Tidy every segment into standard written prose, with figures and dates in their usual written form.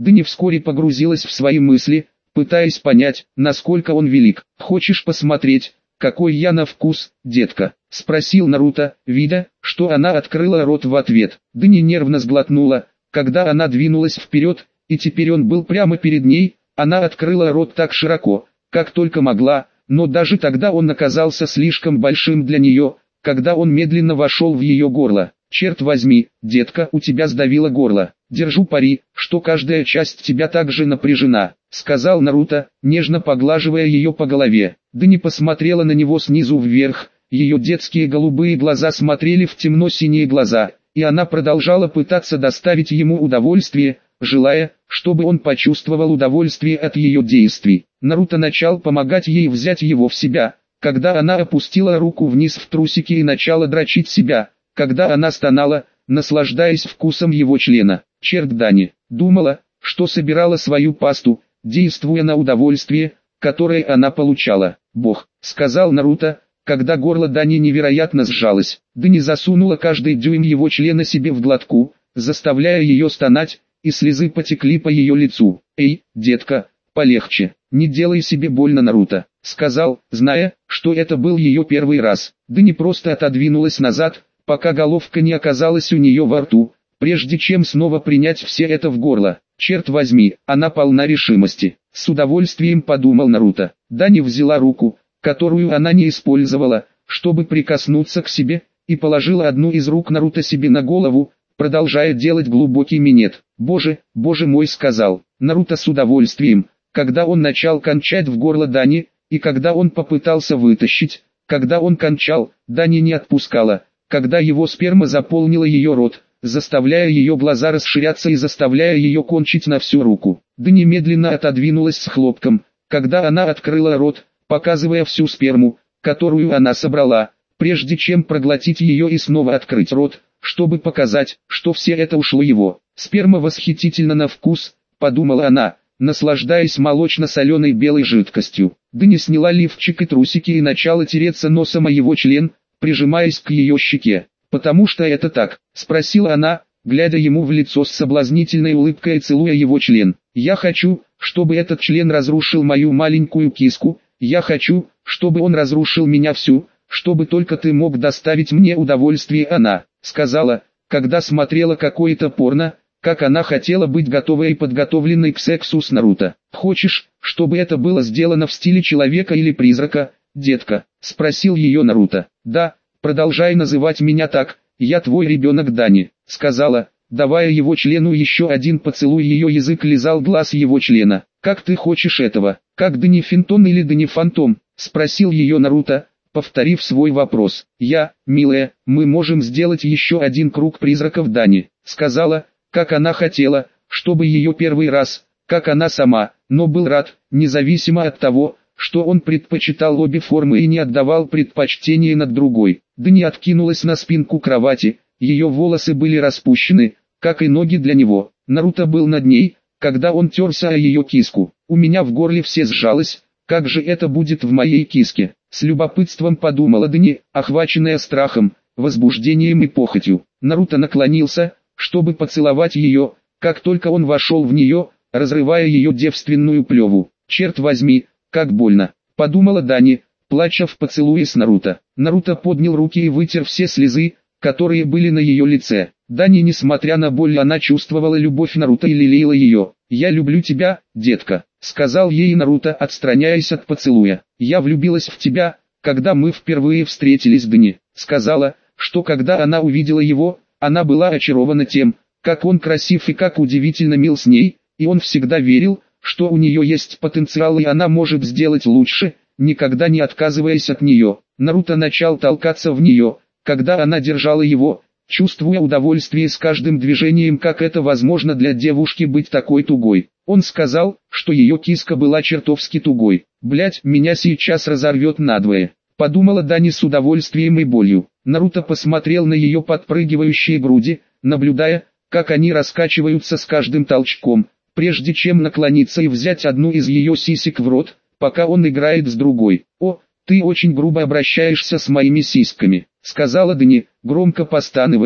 Дани вскоре погрузилась в свои мысли, пытаясь понять, насколько он велик. «Хочешь посмотреть, какой я на вкус, детка?» — спросил Наруто, видя, что она открыла рот в ответ. Дани нервно сглотнула, когда она двинулась вперед, и теперь он был прямо перед ней. Она открыла рот так широко, как только могла, но даже тогда он оказался слишком большим для нее, когда он медленно вошел в ее горло. «Черт возьми, детка, у тебя сдавило горло. Держу пари, что каждая часть тебя также напряжена», — сказал Наруто, нежно поглаживая ее по голове. Дани посмотрела на него снизу вверх, ее детские голубые глаза смотрели в темно-синие глаза, и она продолжала пытаться доставить ему удовольствие, желая, чтобы он почувствовал удовольствие от ее действий. Наруто начал помогать ей взять его в себя, когда она опустила руку вниз в трусики и начала дрочить себя, когда она стонала, наслаждаясь вкусом его члена. Черт, Дани думала, что собирала свою пасту, действуя на удовольствие, которое она получала. «Бог», — сказал Наруто, когда горло Дани невероятно сжалось. Дани засунула каждый дюйм его члена себе в глотку, заставляя ее стонать, и слезы потекли по ее лицу. «Эй, детка, полегче, не делай себе больно, Наруто», — сказал, зная, что это был ее первый раз. Дани просто отодвинулась назад, пока головка не оказалась у нее во рту, прежде чем снова принять все это в горло. «Черт возьми, она полна решимости», — с удовольствием подумал Наруто. Дани взяла руку, которую она не использовала, чтобы прикоснуться к себе, и положила одну из рук Наруто себе на голову, продолжая делать глубокий минет. «Боже, боже мой», — сказал Наруто с удовольствием, когда он начал кончать в горло Дани, и когда он попытался вытащить, когда он кончал, Дани не отпускала, когда его сперма заполнила ее рот, заставляя ее глаза расширяться и заставляя ее кончить на всю руку. Дани медленно отодвинулась с хлопком, когда она открыла рот, показывая всю сперму, которую она собрала, прежде чем проглотить ее и снова открыть рот, чтобы показать, что все это ушло его. «Сперма восхитительна на вкус», — подумала она, наслаждаясь молочно-соленой белой жидкостью. Дани сняла лифчик и трусики и начала тереться носом о его член, прижимаясь к ее щеке. «Потому что это так?» — спросила она, глядя ему в лицо с соблазнительной улыбкой и целуя его член. «Я хочу, чтобы этот член разрушил мою маленькую киску, я хочу, чтобы он разрушил меня всю, чтобы только ты мог доставить мне удовольствие». Она сказала, когда смотрела какое-то порно, как она хотела быть готовой и подготовленной к сексу с Наруто. «Хочешь, чтобы это было сделано в стиле человека или призрака, детка?» — спросил ее Наруто. «Да, продолжай называть меня так, я твой ребенок, Дани», — сказала, давая его члену еще один поцелуй. Ее язык лизал глаз его члена. «Как ты хочешь этого? Как Дани Финтон или Дани Фантом?» — спросил ее Наруто, повторив свой вопрос. «Я, милая, мы можем сделать еще один круг призраков, Дани», — сказала, как она хотела, чтобы ее первый раз, как она сама, но был рад, независимо от того, что он предпочитал обе формы и не отдавал предпочтение над другой. Дани откинулась на спинку кровати, ее волосы были распущены, как и ноги для него. Наруто был над ней, когда он терся о ее киску. «У меня в горле все сжалось, как же это будет в моей киске?» С любопытством подумала Дани, охваченная страхом, возбуждением и похотью. Наруто наклонился, чтобы поцеловать ее, как только он вошел в нее, разрывая ее девственную плеву. «Черт возьми, как больно», — подумала Дани, плача в поцелуе с Наруто. Наруто поднял руки и вытер все слезы, которые были на ее лице. Дани, несмотря на боль, она чувствовала любовь Наруто и лелеяла ее. «Я люблю тебя, детка», — сказал ей Наруто, отстраняясь от поцелуя. «Я влюбилась в тебя, когда мы впервые встретились». Дани сказала, что когда она увидела его, она была очарована тем, как он красив и как удивительно мил с ней, и он всегда верил, что у нее есть потенциал и она может сделать лучше, никогда не отказываясь от нее. Наруто начал толкаться в нее, когда она держала его, чувствуя удовольствие с каждым движением, как это возможно для девушки быть такой тугой. Он сказал, что ее киска была чертовски тугой. «Блять, меня сейчас разорвет надвое», — подумала Дани с удовольствием и болью. Наруто посмотрел на ее подпрыгивающие груди, наблюдая, как они раскачиваются с каждым толчком, прежде чем наклониться и взять одну из ее сисек в рот, пока он играет с другой. «О, ты очень грубо обращаешься с моими сиськами», — сказала Дани, громко постановая,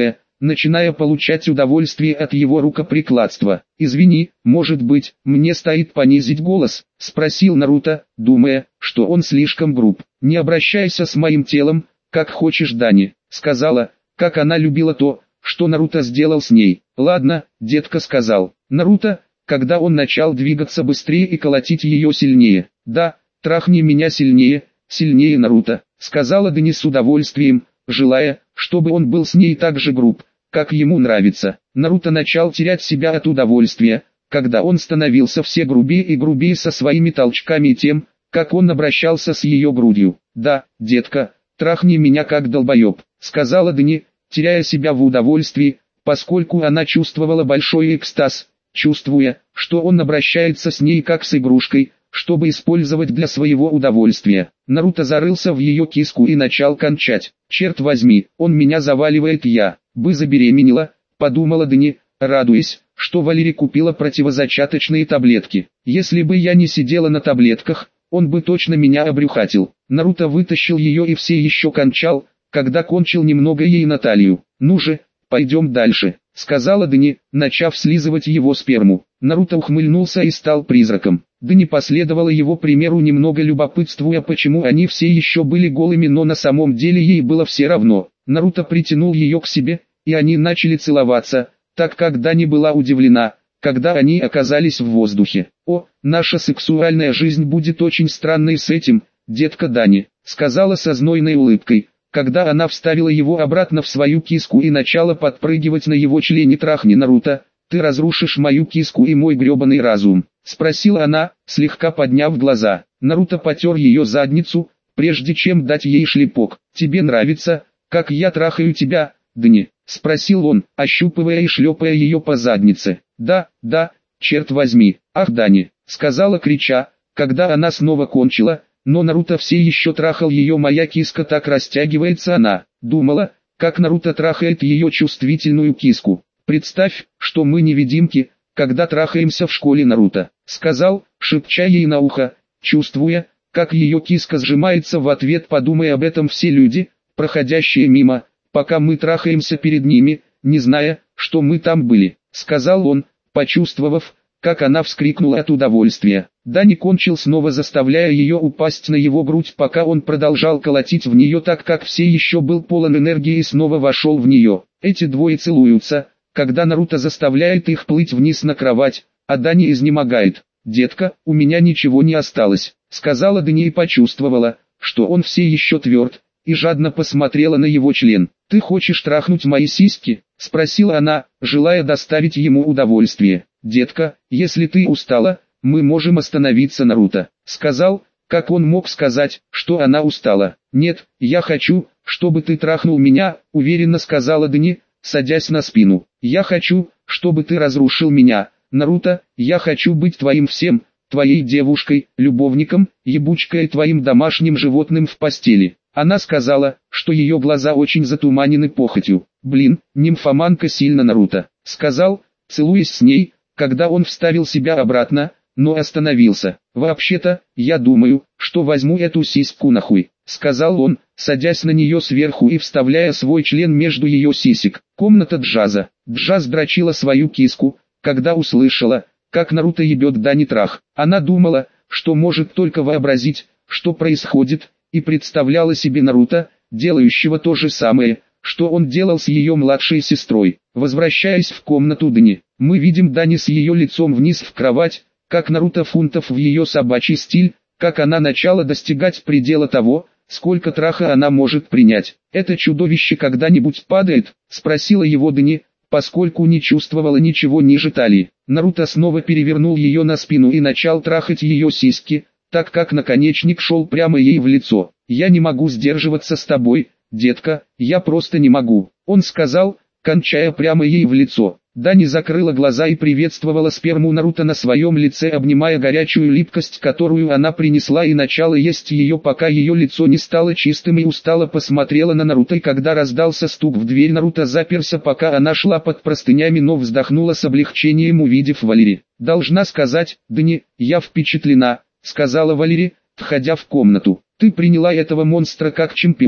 начиная получать удовольствие от его рукоприкладства. «Извини, может быть, мне стоит понизить голос?» – спросил Наруто, думая, что он слишком груб. «Не обращайся с моим телом, как хочешь, Дани», – сказала, как она любила то, что Наруто сделал с ней. «Ладно, детка», – сказал Наруто, когда он начал двигаться быстрее и колотить ее сильнее. «Да, трахни меня сильнее, сильнее, Наруто», – сказала Дани с удовольствием, желая, чтобы он был с ней так же груб, как ему нравится. Наруто начал терять себя от удовольствия, когда он становился все грубее и грубее со своими толчками и тем, как он обращался с ее грудью. «Да, детка, трахни меня как долбоеб», — сказала Дани, теряя себя в удовольствии, поскольку она чувствовала большой экстаз, чувствуя, что он обращается с ней как с игрушкой, чтобы использовать для своего удовольствия. Наруто зарылся в ее киску и начал кончать. «Черт возьми, он меня заваливает, я бы забеременела», — подумала Дани, радуясь, что Валерий купила противозачаточные таблетки. «Если бы я не сидела на таблетках, он бы точно меня обрюхатил». Наруто вытащил ее и все еще кончал, когда кончил немного ей на талию. «Ну же, пойдем дальше», — сказала Дани, начав слизывать его сперму. Наруто ухмыльнулся и стал призраком. Дани последовала его примеру, немного любопытствуя, почему они все еще были голыми, но на самом деле ей было все равно. Наруто притянул ее к себе, и они начали целоваться, так как Дани была удивлена, когда они оказались в воздухе. «О, наша сексуальная жизнь будет очень странной с этим, детка Дани», — сказала со знойной улыбкой, когда она вставила его обратно в свою киску и начала подпрыгивать на его члене. «Трахни, Наруто, ты разрушишь мою киску и мой гребаный разум», — спросила она, слегка подняв глаза. Наруто потер ее задницу, прежде чем дать ей шлепок. «Тебе нравится, как я трахаю тебя, Дани?» — спросил он, ощупывая и шлепая ее по заднице. «Да, да, черт возьми, ах, Дани», — сказала, крича, когда она снова кончила, но Наруто все еще трахал ее. «Моя киска так растягивается», она думала, как Наруто трахает ее чувствительную киску. «Представь, что мы невидимки, когда трахаемся в школе, Наруто», — сказал, шепча ей на ухо, чувствуя, как ее киска сжимается в ответ. «Подумай об этом все люди, проходящие мимо, пока мы трахаемся перед ними, не зная, что мы там были», — сказал он, почувствовав, как она вскрикнула от удовольствия. Дани кончил снова, заставляя ее упасть на его грудь, пока он продолжал колотить в нее, так как все еще был полон энергии, и снова вошел в нее. Эти двое целуются, когда Наруто заставляет их плыть вниз на кровать, а Дани изнемогает. «Детка, у меня ничего не осталось», — сказала Дани и почувствовала, что он все еще тверд, и жадно посмотрела на его член. «Ты хочешь трахнуть мои сиськи?» — спросила она, желая доставить ему удовольствие. «Детка, если ты устала, мы можем остановиться», — Наруто сказал, как он мог сказать, что она устала. «Нет, я хочу, чтобы ты трахнул меня», — уверенно сказала Дани, садясь на спину. «Я хочу, чтобы ты разрушил меня, Наруто, я хочу быть твоим всем, твоей девушкой, любовником, ебучкой, твоим домашним животным в постели». Она сказала, что ее глаза очень затуманены похотью. «Блин, нимфоманка сильно», — Наруто сказал, целуясь с ней, когда он вставил себя обратно, но остановился. «Вообще-то, я думаю, что возьму эту сиську нахуй», — сказал он, садясь на нее сверху и вставляя свой член между ее сисек. Комната Джаза. Джаз дрочила свою киску, когда услышала, как Наруто ебет Дани трах. Она думала, что может только вообразить, что происходит, и представляла себе Наруто, делающего то же самое, что он делал с ее младшей сестрой. Возвращаясь в комнату Дани, мы видим Дани с ее лицом вниз в кровать, как Наруто фунтов в ее собачий стиль, как она начала достигать предела того, сколько траха она может принять. «Это чудовище когда-нибудь падает?» — спросила его Дани, поскольку не чувствовала ничего ниже талии. Наруто снова перевернул ее на спину и начал трахать ее сиськи, так как наконечник шел прямо ей в лицо. «Я не могу сдерживаться с тобой, детка, я просто не могу», — он сказал, кончая прямо ей в лицо. Дани закрыла глаза и приветствовала сперму Наруто на своем лице, обнимая горячую липкость, которую она принесла, и начала есть ее, пока ее лицо не стало чистым, и устало посмотрела на Наруто. И когда раздался стук в дверь, Наруто заперся, пока она шла под простынями, но вздохнула с облегчением, увидев Валери. «Должна сказать, Дани, я впечатлена», — сказала Валери, входя в комнату. «Ты приняла этого монстра как чемпиона,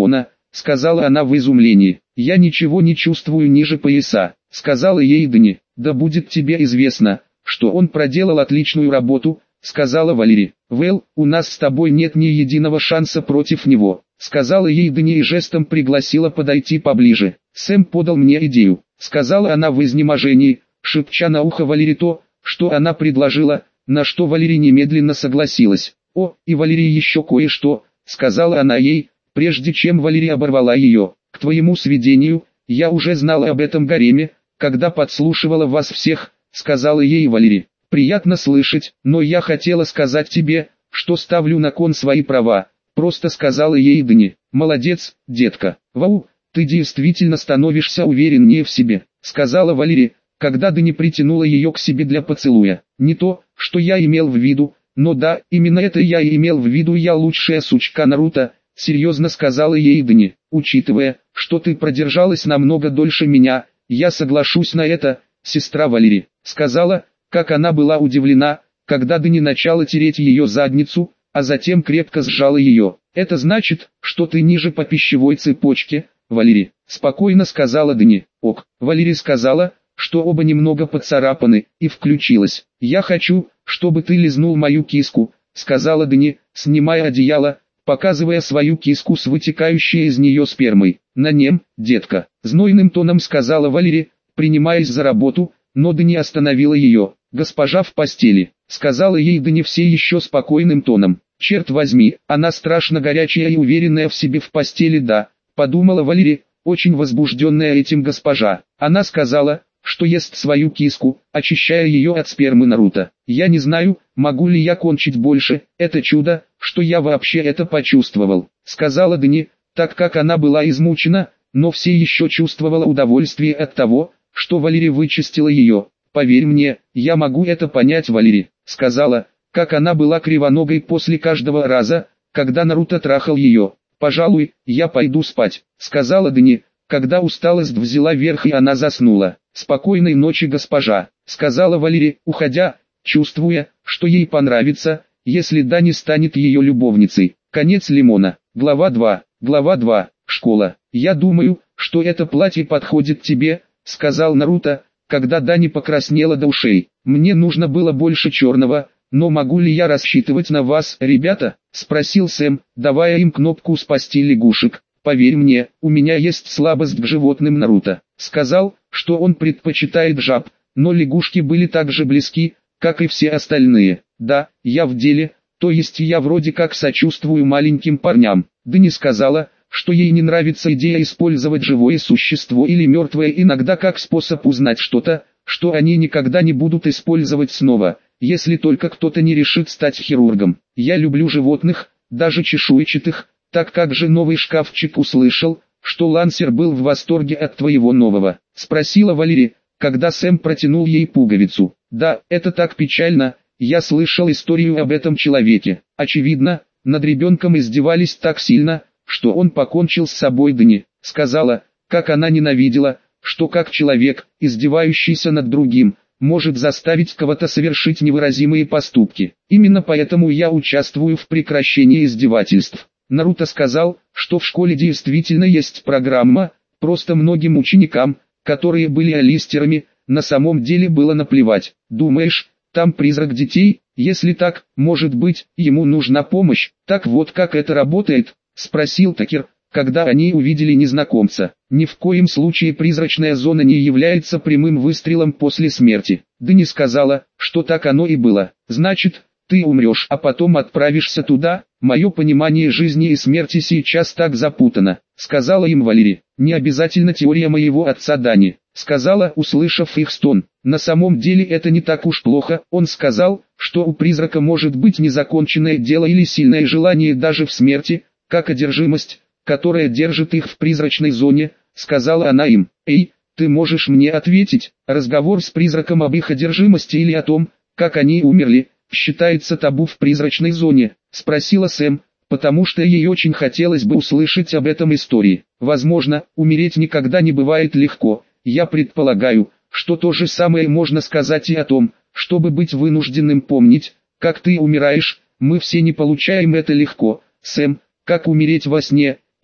сказала она в изумлении. Я ничего не чувствую ниже пояса, сказала ей Дани. Да будет тебе известно, что он проделал отличную работу, сказала Валери. Вэл, у нас с тобой нет ни единого шанса против него, сказала ей Дани и жестом пригласила подойти поближе. Сэм подал мне идею, сказала она в изнеможении, шепча на ухо Валери то, что она предложила, на что Валери немедленно согласилась. О, и Валерии еще кое-что, сказала она ей, прежде чем Валерия оборвала ее. К твоему сведению, я уже знала об этом гареме, когда подслушивала вас всех, сказала ей Валерия. Приятно слышать, но я хотела сказать тебе, что ставлю на кон свои права, просто сказала ей Дани. Молодец, детка. Вау, ты действительно становишься увереннее в себе, сказала Валерия, когда Дани притянула ее к себе для поцелуя. Не то, что я имел в виду, но да, именно это я и имел в виду, я лучшая сучка Наруто, серьезно сказала ей Дани. Учитывая, что ты продержалась намного дольше меня, я соглашусь на это, сестра Валерии, сказала, как она была удивлена, когда Дани начала тереть ее задницу, а затем крепко сжала ее. Это значит, что ты ниже по пищевой цепочке, Валерия, спокойно сказала Дани. Ок, Валерия сказала, что оба немного поцарапаны, и включилась. Я хочу, чтобы ты лизнул мою киску, сказала Дани, снимая одеяло, показывая свою киску с вытекающей из нее спермой. На нем, детка, знойным тоном сказала Валерия, принимаясь за работу, но Дани остановила ее. Госпожа в постели, сказала ей Дани все еще спокойным тоном. Черт возьми, она страшно горячая и уверенная в себе в постели, да, подумала Валерия, очень возбужденная этим госпожа. Она сказала, что ест свою киску, очищая ее от спермы Наруто. Я не знаю, могу ли я кончить больше, это чудо, что я вообще это почувствовал, сказала Дани, так как она была измучена, но все еще чувствовала удовольствие от того, что Валерия вычистила ее. Поверь мне, я могу это понять, Валерия, сказала, как она была кривоногой после каждого раза, когда Наруто трахал ее. Пожалуй, я пойду спать, сказала Дани, когда усталость взяла верх и она заснула. Спокойной ночи, госпожа, сказала Валерия, уходя, чувствуя, что ей понравится, если Дани станет ее любовницей. Конец Лимона. Глава 2. Глава 2. Школа. Я думаю, что это платье подходит тебе, сказал Наруто, когда Дани покраснела до ушей. Мне нужно было больше черного, но могу ли я рассчитывать на вас, ребята? Спросил Сэм, давая им кнопку спасти лягушек. Поверь мне, у меня есть слабость к животным. Наруто сказал, что он предпочитает жаб, но лягушки были так же близки, как и все остальные. Да, я в деле, то есть я вроде как сочувствую маленьким парням. Дани сказала, что ей не нравится идея использовать живое существо или мертвое иногда как способ узнать что-то, что они никогда не будут использовать снова, если только кто-то не решит стать хирургом. Я люблю животных, даже чешуйчатых, так как же новый шкафчик услышал, что Лансер был в восторге от твоего нового, спросила Валерия, когда Сэм протянул ей пуговицу. Да, это так печально, я слышал историю об этом человеке. Очевидно, над ребенком издевались так сильно, что он покончил с собой. Дани сказала, как она ненавидела, что как человек, издевающийся над другим, может заставить кого-то совершить невыразимые поступки. Именно поэтому я участвую в прекращении издевательств. Наруто сказал, что в школе действительно есть программа, просто многим ученикам, которые были алистерами, на самом деле было наплевать. Думаешь, там призрак детей? Если так, может быть, ему нужна помощь. Так вот как это работает? Спросил Такер, когда они увидели незнакомца. Ни в коем случае призрачная зона не является прямым выстрелом после смерти. Дани сказала, что так оно и было. Значит, ты умрешь, а потом отправишься туда? Мое понимание жизни и смерти сейчас так запутано, сказала им Валерия. Не обязательно теория моего отца Дани, сказала, услышав их стон. На самом деле это не так уж плохо. Он сказал, что у призрака может быть незаконченное дело или сильное желание даже в смерти, как одержимость, которая держит их в призрачной зоне, сказала она им. Эй, ты можешь мне ответить, разговор с призраком об их одержимости или о том, как они умерли, считается табу в призрачной зоне, спросила Сэм, потому что ей очень хотелось бы услышать об этом истории. Возможно, умереть никогда не бывает легко. Я предполагаю, что то же самое можно сказать и о том, чтобы быть вынужденным помнить, как ты умираешь. Мы все не получаем это легко. Сэм, как умереть во сне,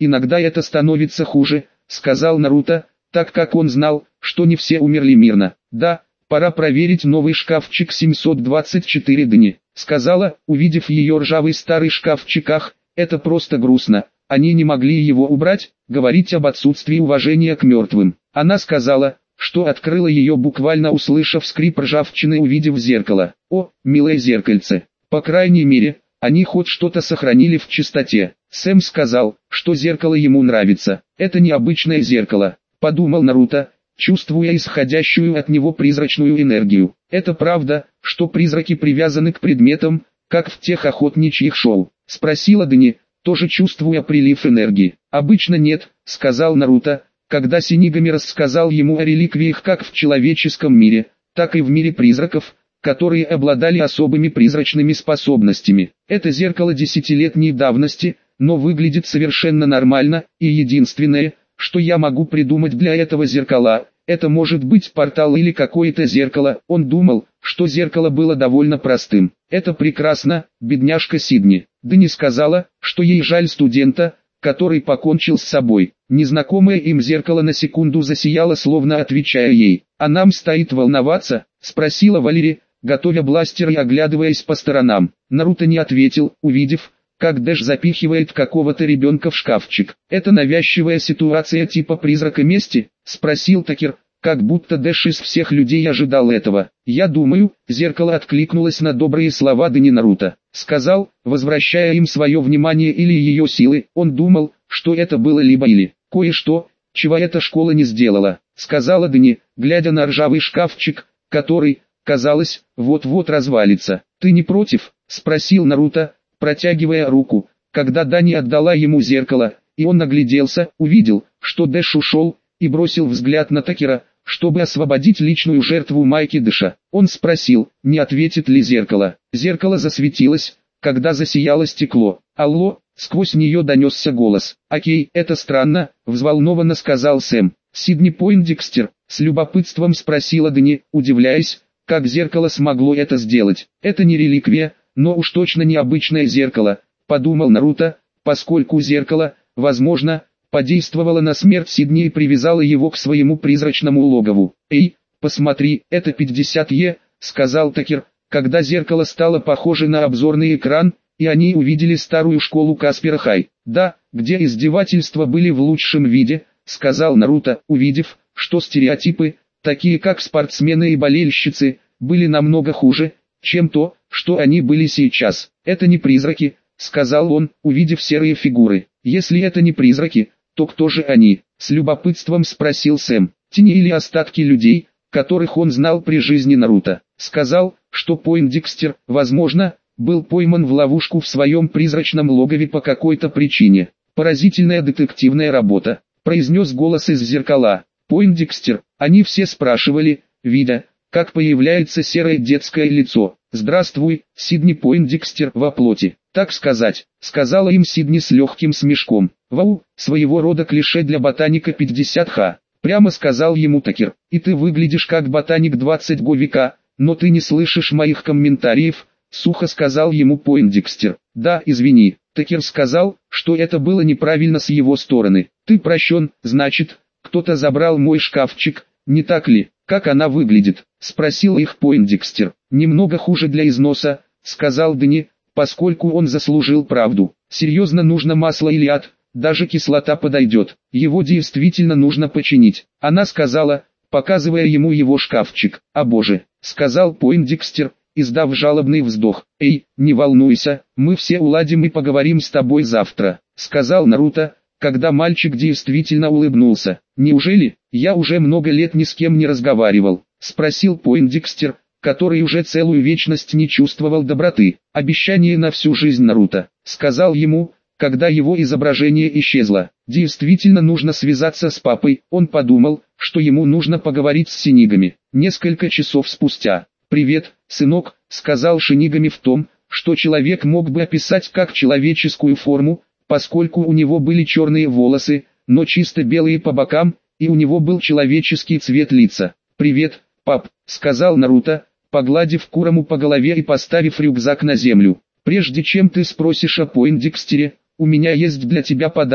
иногда это становится хуже, сказал Наруто, так как он знал, что не все умерли мирно. Да, пора проверить новый шкафчик 724 дни, сказала, увидев ее ржавый старый шкафчик. Ах, это просто грустно, они не могли его убрать, говорить об отсутствии уважения к мертвым. Она сказала, что открыла ее, буквально услышав скрип ржавчины, увидев зеркало. О, милое зеркальце, по крайней мере, они хоть что-то сохранили в чистоте. Сэм сказал, что зеркало ему нравится. Это необычное зеркало, подумал Наруто, чувствуя исходящую от него призрачную энергию. Это правда, что призраки привязаны к предметам, как в тех охотничьих шоу? Спросила Дани, тоже чувствуя прилив энергии. Обычно нет, сказал Наруто, когда Синигами рассказал ему о реликвиях как в человеческом мире, так и в мире призраков, которые обладали особыми призрачными способностями. Это зеркало десятилетней давности, но выглядит совершенно нормально, и единственное, что я могу придумать для этого зеркала, это может быть портал или какое-то зеркало. Он думал, что зеркало было довольно простым. Это прекрасно, бедняжка Сидни. Дани сказала, что ей жаль студента, который покончил с собой. Незнакомое им зеркало на секунду засияло, словно отвечая ей. «А нам стоит волноваться?» – спросила Валери, готовя бластер и оглядываясь по сторонам. Наруто не ответил, увидев, как Дэш запихивает какого-то ребенка в шкафчик. «Это навязчивая ситуация типа призрака мести?» – спросил Такер, как будто Дэш из всех людей ожидал этого. «Я думаю», – зеркало откликнулось на добрые слова Дани. Наруто сказал, возвращая им свое внимание или ее силы. Он думал, что это было либо или кое-что, чего эта школа не сделала, сказала Дани, глядя на ржавый шкафчик, который, казалось, вот-вот развалится. «Ты не против?» – спросил Наруто, протягивая руку, когда Дани отдала ему зеркало, и он огляделся, увидел, что Дэш ушел, и бросил взгляд на Такера, чтобы освободить личную жертву Майки Дэша. Он спросил, не ответит ли зеркало. Зеркало засветилось, когда засияло стекло. «Алло!» — сквозь нее донесся голос. «Окей, это странно», — взволнованно сказал Сэм. «Сидни Пойндикстер?» — с любопытством спросила Дани, удивляясь, как зеркало смогло это сделать. «Это не реликвия, но уж точно необычное зеркало», — подумал Наруто, поскольку зеркало, возможно, подействовало на смерть Сидни и привязало его к своему призрачному логову. «Эй, посмотри, это 50Е», — сказал Такер, когда зеркало стало похоже на обзорный экран, и они увидели старую школу Каспера Хай. «Да, где издевательства были в лучшем виде», — сказал Наруто, увидев, что стереотипы, такие как спортсмены и болельщицы, были намного хуже, чем то, что они были сейчас. «Это не призраки», — сказал он, увидев серые фигуры. «Если это не призраки, то кто же они?» — с любопытством спросил Сэм. «Тени или остатки людей, которых он знал при жизни?» Наруто сказал, что Пойндикстер, возможно, был пойман в ловушку в своем призрачном логове по какой-то причине. «Поразительная детективная работа», — произнес голос из зеркала. «Пойндикстер», они все спрашивали, видя, как появляется серое детское лицо. «Здравствуй, Сидни Пойндикстер во плоти, так сказать», — сказала им Сидни с легким смешком. «Вау, своего рода клише для ботаника 50Х», — прямо сказал ему Такер. «И ты выглядишь как ботаник 20 века, но ты не слышишь моих комментариев», — сухо сказал ему Пойндикстер. «Да, извини», — Такер сказал, что это было неправильно с его стороны. «Ты прощен, значит, кто-то забрал мой шкафчик, не так ли?» «Как она выглядит?» — спросил их Пойндикстер. «Немного хуже для износа», — сказал Дани, поскольку он заслужил правду. «Серьезно, нужно масло или ад, даже кислота подойдет. Его действительно нужно починить». Она сказала, показывая ему его шкафчик. «О боже», — сказал Пойндикстер, издав жалобный вздох. «Эй, не волнуйся, мы все уладим и поговорим с тобой завтра», — сказал Наруто, когда мальчик действительно улыбнулся. «Неужели? Я уже много лет ни с кем не разговаривал», — спросил Пойндикстер, который уже целую вечность не чувствовал доброты. «Обещание на всю жизнь, Наруто», — сказал ему, когда его изображение исчезло. «Действительно нужно связаться с папой», он подумал, что ему нужно поговорить с Синигами. Несколько часов спустя. «Привет, сынок», — сказал Шинигами в том, что человек мог бы описать как человеческую форму, поскольку у него были черные волосы, но чисто белые по бокам, и у него был человеческий цвет лица. «Привет, пап», — сказал Наруто, погладив Курому по голове и поставив рюкзак на землю. «Прежде чем ты спросишь о Пойндикстере, у меня есть для тебя подарок»,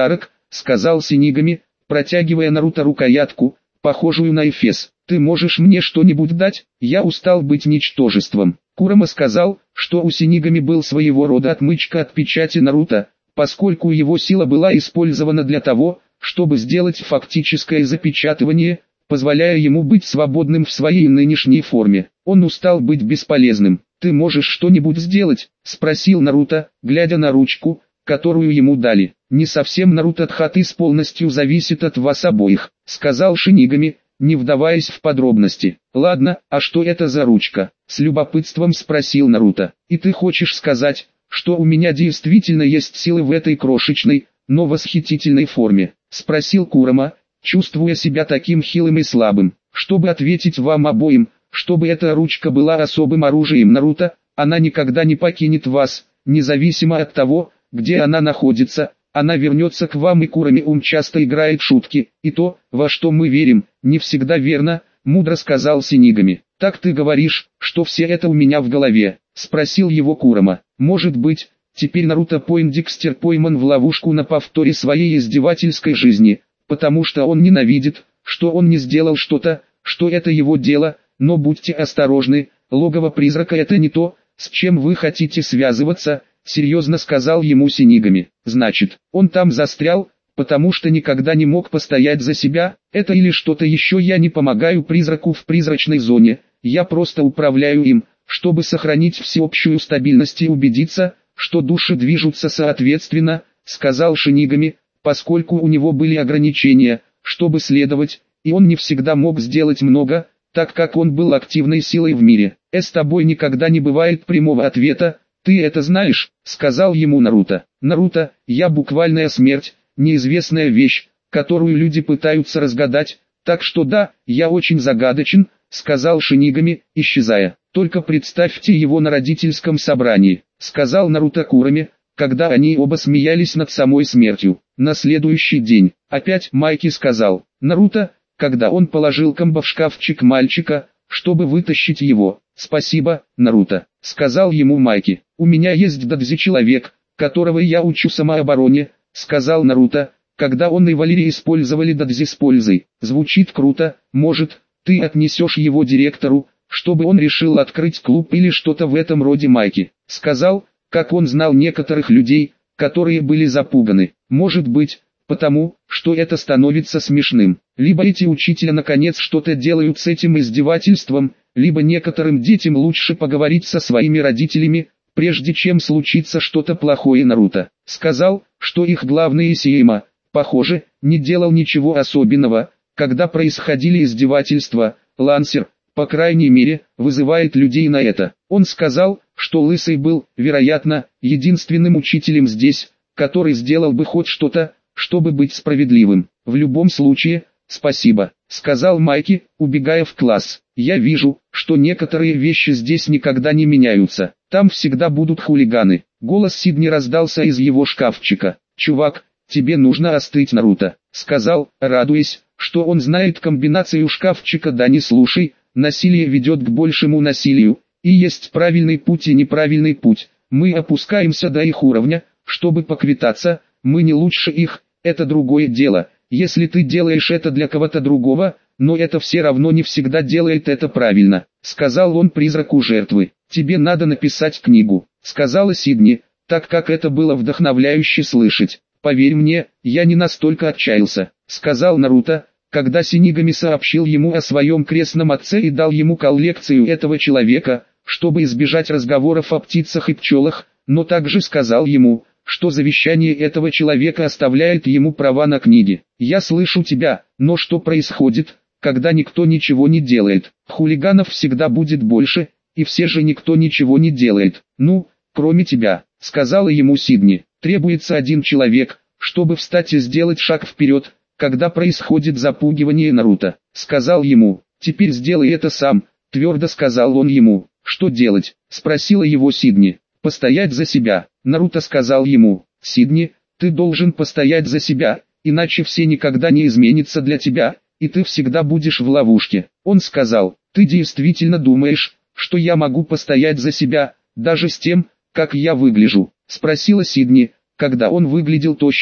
сказал Синигами, протягивая Наруто рукоятку, похожую на эфес. «Ты можешь мне что-нибудь дать? Я устал быть ничтожеством». Курама сказал, что у Синигами был своего рода отмычка от печати Наруто, поскольку его сила была использована для того, чтобы сделать фактическое запечатывание, позволяя ему быть свободным в своей нынешней форме. Он устал быть бесполезным. «Ты можешь что-нибудь сделать?» – спросил Наруто, глядя на ручку, которую ему дали. «Не совсем, Наруто Тхатыс полностью зависит от вас обоих», – сказал Шинигами, не вдаваясь в подробности. «Ладно, а что это за ручка?» – с любопытством спросил Наруто. «И ты хочешь сказать, что у меня действительно есть силы в этой крошечной, но восхитительной форме?» – спросил Курама, чувствуя себя таким хилым и слабым. «Чтобы ответить вам обоим, чтобы эта ручка была особым оружием Наруто, она никогда не покинет вас, независимо от того, где она находится, она вернется к вам». И Курами часто играет шутки, и то, во что мы верим, не всегда верно, мудро сказал Синигами. «Так ты говоришь, что все это у меня в голове?» – спросил его Курама. «Может быть, теперь Наруто Пойндикстер пойман в ловушку на повторе своей издевательской жизни, потому что он ненавидит, что он не сделал что-то, что это его дело, но будьте осторожны, логово призрака это не то, с чем вы хотите связываться», — серьезно сказал ему Синигами. «Значит, он там застрял, потому что никогда не мог постоять за себя, это или что-то еще?» «Я не помогаю призраку в призрачной зоне, я просто управляю им, чтобы сохранить всеобщую стабильность и убедиться, что души движутся соответственно», — сказал Шинигами, поскольку у него были ограничения, чтобы следовать, и он не всегда мог сделать много, так как он был активной силой в мире. «С тобой никогда не бывает прямого ответа, ты это знаешь», — сказал ему Наруто. «Наруто, я буквальная смерть, неизвестная вещь, которую люди пытаются разгадать, так что да, я очень загадочен», — сказал Шинигами, исчезая. «Только представьте его на родительском собрании», — сказал Наруто Кураме, когда они оба смеялись над самой смертью. На следующий день, опять Майки сказал Наруто, когда он положил комбо в шкафчик мальчика, чтобы вытащить его. «Спасибо, Наруто», — сказал ему Майки. «У меня есть дадзи-человек, которого я учу самообороне», — сказал Наруто, когда он и Валерий использовали дадзи с пользой. «Звучит круто, может, ты отнесешь его директору, чтобы он решил открыть клуб или что-то в этом роде?» Майки сказал, как он знал некоторых людей, которые были запуганы. «Может быть, потому, что это становится смешным. Либо эти учителя наконец что-то делают с этим издевательством, либо некоторым детям лучше поговорить со своими родителями, прежде чем случится что-то плохое». Наруто сказал, что их главный Исиэма, похоже, не делал ничего особенного, когда происходили издевательства. Лансер, по крайней мере, вызывает людей на это. Он сказал, что Лысый был, вероятно, единственным учителем здесь, который сделал бы хоть что-то, чтобы быть справедливым. «В любом случае, спасибо», — сказал Майки, убегая в класс. «Я вижу, что некоторые вещи здесь никогда не меняются. Там всегда будут хулиганы». Голос Сидни раздался из его шкафчика. «Чувак, тебе нужно остыть, Наруто», — сказал, радуясь, что он знает комбинацию шкафчика. «Да не слушай, насилие ведет к большему насилию, и есть правильный путь и неправильный путь. Мы опускаемся до их уровня, чтобы поквитаться, мы не лучше их, это другое дело. Если ты делаешь это для кого-то другого, но это все равно не всегда делает это правильно», — сказал он призраку жертвы. «Тебе надо написать книгу», — сказала Сидни, так как это было вдохновляюще слышать. «Поверь мне, я не настолько отчаялся», — сказал Наруто, когда Синигами сообщил ему о своем крестном отце и дал ему коллекцию этого человека, чтобы избежать разговоров о птицах и пчелах, но также сказал ему, что завещание этого человека оставляет ему права на книги. «Я слышу тебя, но что происходит, когда никто ничего не делает? Хулиганов всегда будет больше, и все же никто ничего не делает. Ну, кроме тебя», — сказала ему Сидни. «Требуется один человек, чтобы встать и сделать шаг вперед, когда происходит запугивание». Наруто сказал ему: «Теперь сделай это сам», — твердо сказал он ему. «Что делать?» — спросила его Сидни. «Постоять за себя». Наруто сказал ему: «Сидни, ты должен постоять за себя, иначе все никогда не изменится для тебя, и ты всегда будешь в ловушке». Он сказал: «Ты действительно думаешь, что я могу постоять за себя, даже с тем, как я выгляжу?» — спросила Сидни, когда он выглядел тощим,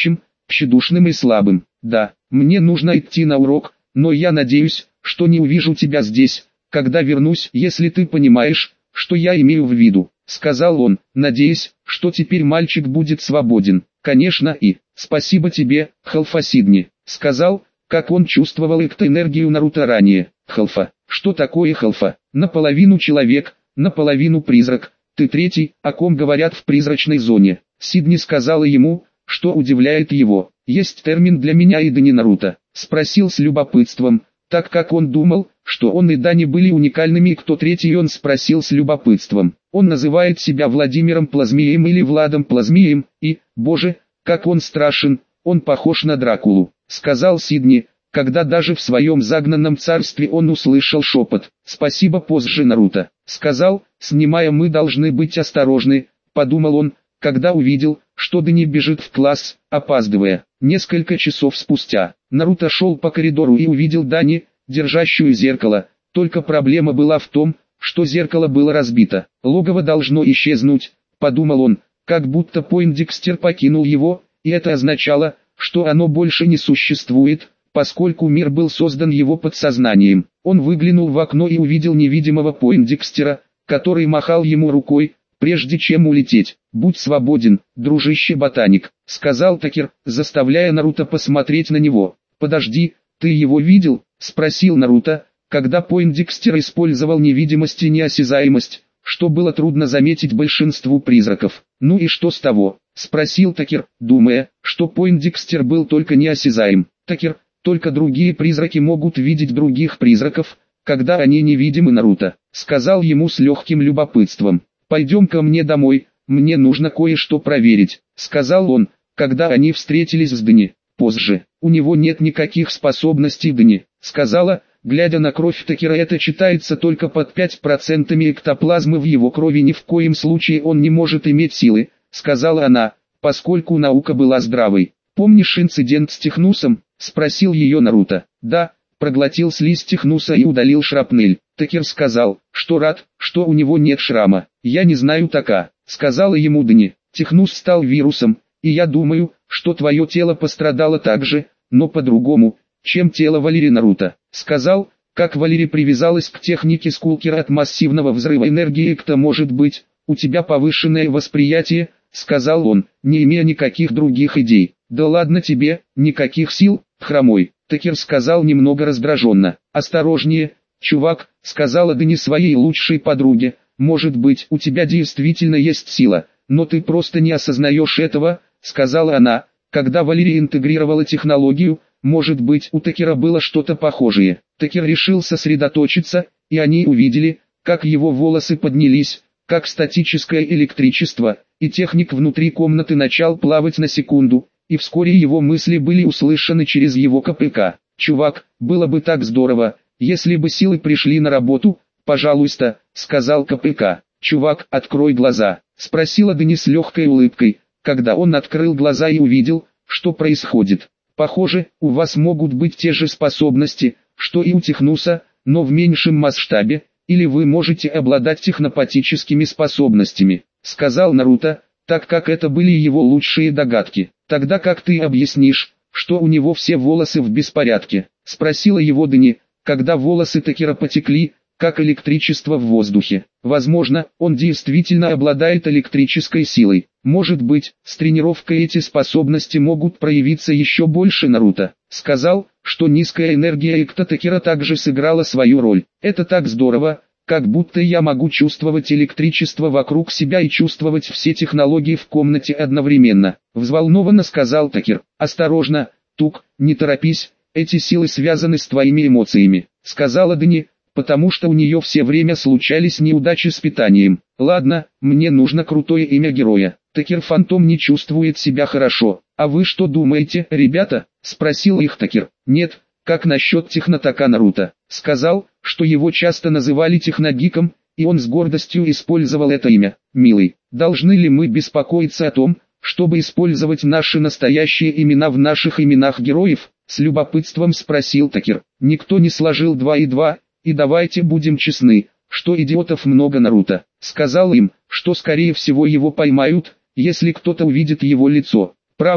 тщедушным и слабым. Да, мне нужно идти на урок, но я надеюсь, что не увижу тебя здесь, когда вернусь, если ты понимаешь, что я имею в виду, сказал он, надеясь, что теперь мальчик будет свободен. Конечно и, спасибо тебе, Халфа Сидни, сказал, как он чувствовал энергию Наруто ранее. Халфа, что такое Халфа? Наполовину человек, наполовину призрак, ты третий, о ком говорят в призрачной зоне. Сидни сказала ему, что удивляет его. Есть термин для меня и Дани Наруто? Спросил с любопытством, так как он думал, что он и Дани были уникальными, и кто третий, он спросил с любопытством. Он называет себя Владимиром Плазмеем или Владом Плазмеем, и, боже, как он страшен, он похож на Дракулу, сказал Сидни, когда даже в своем загнанном царстве он услышал шепот. Спасибо позже Наруто, сказал, снимая мы должны быть осторожны, подумал он, когда увидел, что Дани бежит в класс, опаздывая. Несколько часов спустя, Наруто шел по коридору и увидел Дани, держащую зеркало, только проблема была в том, что зеркало было разбито. Логово должно исчезнуть, подумал он, как будто Пойндикстер покинул его, и это означало, что оно больше не существует, поскольку мир был создан его подсознанием. Он выглянул в окно и увидел невидимого Пойндикстера, который махал ему рукой, прежде чем улететь. «Будь свободен, дружище ботаник», — сказал Такер, заставляя Наруто посмотреть на него. «Подожди, ты его видел?» — спросил Наруто, когда Пойндикстер использовал невидимость и неосязаемость, что было трудно заметить большинству призраков. «Ну и что с того?» — спросил Такер, думая, что Пойндикстер был только неосязаем. Такер, только другие призраки могут видеть других призраков, когда они невидимы. Наруто сказал ему с легким любопытством. «Пойдем ко мне домой, мне нужно кое-что проверить», — сказал он, когда они встретились с Дани. Позже, у него нет никаких способностей. Дани сказала, глядя на кровь Такера, это читается только под 5% эктоплазмы в его крови, ни в коем случае он не может иметь силы, сказала она, поскольку наука была здравой. «Помнишь инцидент с Технусом?» — спросил ее Наруто. «Да». Проглотил слизь Технуса и удалил шрапнель. Такер сказал, что рад, что у него нет шрама. «Я не знаю така», — сказала ему Дани. «Технус стал вирусом, и я думаю, что твое тело пострадало так же, но по-другому, чем тело Валери». Наруто сказал, как Валери привязалась к технике Скулкера от массивного взрыва энергии. «Кто может быть, у тебя повышенное восприятие», — сказал он, не имея никаких других идей. «Да ладно тебе, никаких сил, хромой». Такер сказал немного раздраженно. «Осторожнее, чувак», — сказала Дани своей лучшей подруге. «Может быть, у тебя действительно есть сила, но ты просто не осознаешь этого», — сказала она, когда Валерия интегрировала технологию. Может быть, у Такера было что-то похожее. Такер решил сосредоточиться, и они увидели, как его волосы поднялись, как статическое электричество, и техник внутри комнаты начал плавать на секунду. И вскоре его мысли были услышаны через его КПК. «Чувак, было бы так здорово, если бы силы пришли на работу, пожалуйста», — сказал КПК. «Чувак, открой глаза», — спросила Дани с легкой улыбкой, когда он открыл глаза и увидел, что происходит. «Похоже, у вас могут быть те же способности, что и у Технуса, но в меньшем масштабе, или вы можете обладать технопатическими способностями», — сказал Наруто, так как это были его лучшие догадки. «Тогда как ты объяснишь, что у него все волосы в беспорядке?» — спросила его Дани, когда волосы Такера потекли, как электричество в воздухе. «Возможно, он действительно обладает электрической силой. Может быть, с тренировкой эти способности могут проявиться еще больше». Наруто сказал, что низкая энергия Экто Такера также сыграла свою роль. «Это так здорово, как будто я могу чувствовать электричество вокруг себя и чувствовать все технологии в комнате одновременно», — взволнованно сказал Такер. «Осторожно, Тук, не торопись, эти силы связаны с твоими эмоциями», — сказала Дани, потому что у нее все время случались неудачи с питанием. «Ладно, мне нужно крутое имя героя». Такер Фантом не чувствует себя хорошо. «А вы что думаете, ребята?» — спросил их Такер. «Нет, как насчет Технотака?» Наруто сказал, что его часто называли Техногиком, и он с гордостью использовал это имя. «Милый, должны ли мы беспокоиться о том, чтобы использовать наши настоящие имена в наших именах героев?» — с любопытством спросил Такер. «Никто не сложил 2 и 2, и давайте будем честны, что идиотов много». Наруто сказал им, что скорее всего его поймают, если кто-то увидит его лицо. «Правда,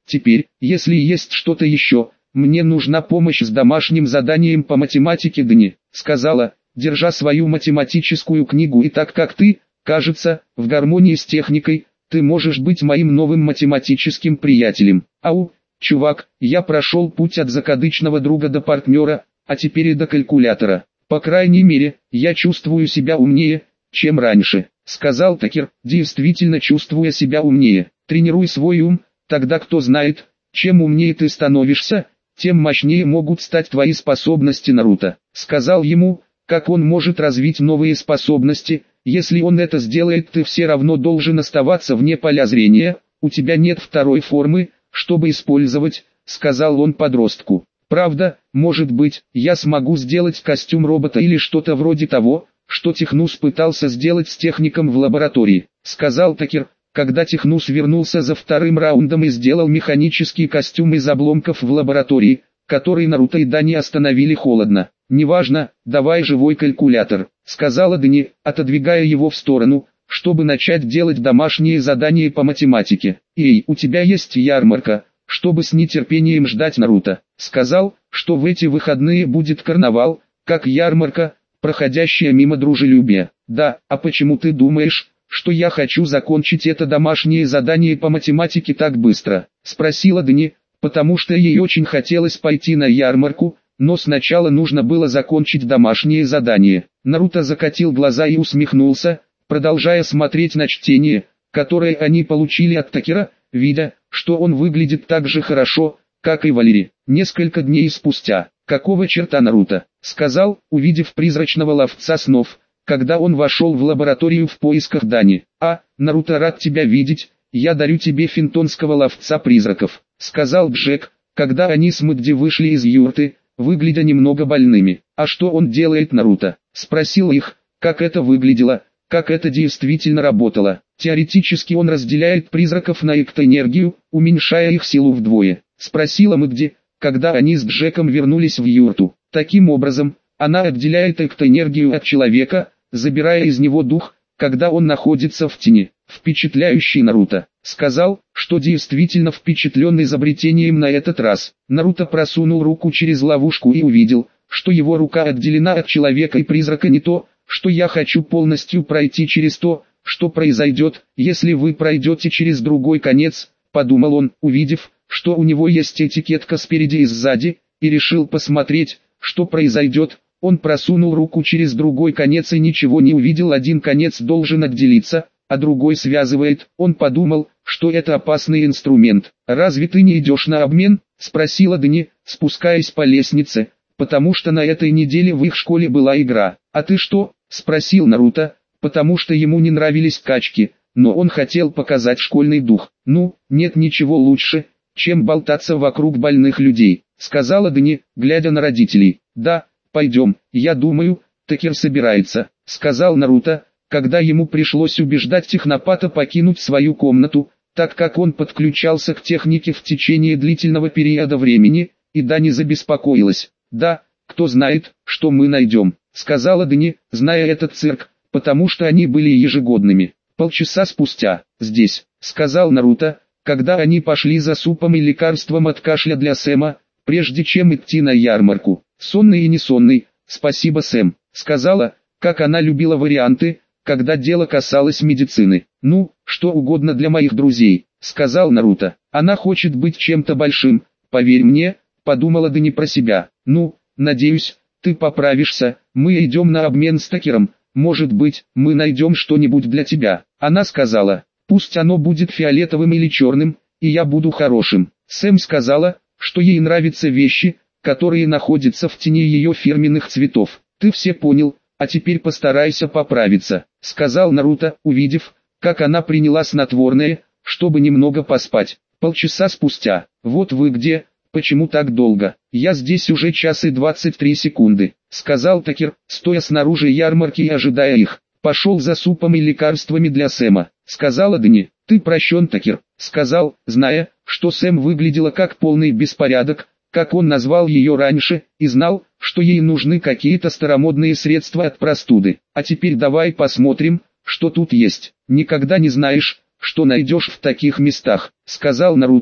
Теперь, если есть что-то еще, мне нужна помощь с домашним заданием по математике Дани, сказала, держа свою математическую книгу, и так как ты, кажется, в гармонии с техникой, ты можешь быть моим новым математическим приятелем. Ау, чувак, я прошел путь от закадычного друга до партнера, а теперь и до калькулятора. По крайней мере, я чувствую себя умнее, чем раньше, сказал Такер, действительно чувствуя себя умнее. Тренируй свой ум, тогда кто знает, чем умнее ты становишься, тем мощнее могут стать твои способности, Наруто. Сказал ему, как он может развить новые способности. Если он это сделает, ты все равно должен оставаться вне поля зрения, у тебя нет второй формы, чтобы использовать, сказал он подростку. Правда, может быть, я смогу сделать костюм робота или что-то вроде того, что Технус пытался сделать с техником в лаборатории, сказал Такер, когда Технус вернулся за вторым раундом и сделал механический костюм из обломков в лаборатории, который Наруто и Дани остановили холодно. «Неважно, давай живой калькулятор», — сказала Дани, отодвигая его в сторону, чтобы начать делать домашние задания по математике. «Эй, у тебя есть ярмарка, чтобы с нетерпением ждать Наруто. Сказал, что в эти выходные будет карнавал, как ярмарка, проходящая мимо дружелюбия. Да, а почему ты думаешь, что я хочу закончить это домашнее задание по математике так быстро?» — спросила Дани, потому что ей очень хотелось пойти на ярмарку, но сначала нужно было закончить домашнее задание. Наруто закатил глаза и усмехнулся, продолжая смотреть на чтение, которое они получили от Такера, видя, что он выглядит так же хорошо, как и Валери. Несколько дней спустя, «Какого черта, Наруто?» — сказал, увидев призрачного ловца снов, когда он вошел в лабораторию в поисках Дани. «А, Наруто, рад тебя видеть, я дарю тебе финтонского ловца призраков», — сказал Джек, когда они с Мэдди вышли из юрты, выглядя немного больными. «А что он делает, Наруто?» — спросил их, как это выглядело, как это действительно работало. «Теоретически он разделяет призраков на эктоэнергию, уменьшая их силу вдвое», — спросила Мэдди, когда они с Джеком вернулись в юрту. «Таким образом, она отделяет эктоэнергию от человека, забирая из него дух, когда он находится в тени». «Впечатляющий, Наруто», — сказал, что действительно впечатлен изобретением на этот раз. Наруто просунул руку через ловушку и увидел, что его рука отделена от человека и призрака. «Не то, что я хочу полностью пройти через то, что произойдет, если вы пройдете через другой конец», — подумал он, увидев, что у него есть этикетка спереди и сзади, и решил посмотреть, что произойдет. Он просунул руку через другой конец и ничего не увидел. Один конец должен отделиться, а другой связывает. Он подумал, что это опасный инструмент. «Разве ты не идешь на обмен?» — спросила Дани, спускаясь по лестнице, потому что на этой неделе в их школе была игра. «А ты что?» — спросил Наруто, потому что ему не нравились качки, но он хотел показать школьный дух. «Ну, нет ничего лучше, чем болтаться вокруг больных людей», — сказала Дани, глядя на родителей. «Да, пойдем, я думаю, Такер собирается», — сказал Наруто, когда ему пришлось убеждать технопата покинуть свою комнату, так как он подключался к технике в течение длительного периода времени, и Дани забеспокоилась. «Да, кто знает, что мы найдем», — сказала Дани, зная этот цирк, потому что они были ежегодными. Полчаса спустя, «Здесь», — сказал Наруто, когда они пошли за супом и лекарством от кашля для Сэма, прежде чем идти на ярмарку. «Сонный и не сонный, спасибо, Сэм», — сказала, как она любила варианты, когда дело касалось медицины. «Ну, что угодно для моих друзей», — сказал Наруто. «Она хочет быть чем-то большим, поверь мне», — подумала Дани про себя. «Ну, надеюсь, ты поправишься, мы идем на обмен с Такером, может быть, мы найдем что-нибудь для тебя». Она сказала, «Пусть оно будет фиолетовым или черным, и я буду хорошим». Сэм сказала, что ей нравятся вещи, которые находятся в тени ее фирменных цветов. «Ты все понял, а теперь постарайся поправиться», — сказал Наруто, увидев, как она приняла снотворное, чтобы немного поспать. Полчаса спустя. «Вот вы где, почему так долго?» «Я здесь уже 1 час и 23 секунды», — сказал Такер, стоя снаружи ярмарки и ожидая их. «Пошел за супом и лекарствами для Сэма», — сказала Дани. «Ты прощен, Такер», — сказал, зная, что Сэм выглядела как полный беспорядок, как он назвал ее раньше, и знал, что ей нужны какие-то старомодные средства от простуды. «А теперь давай посмотрим, что тут есть. Никогда не знаешь, что найдешь в таких местах», — сказал Наруто,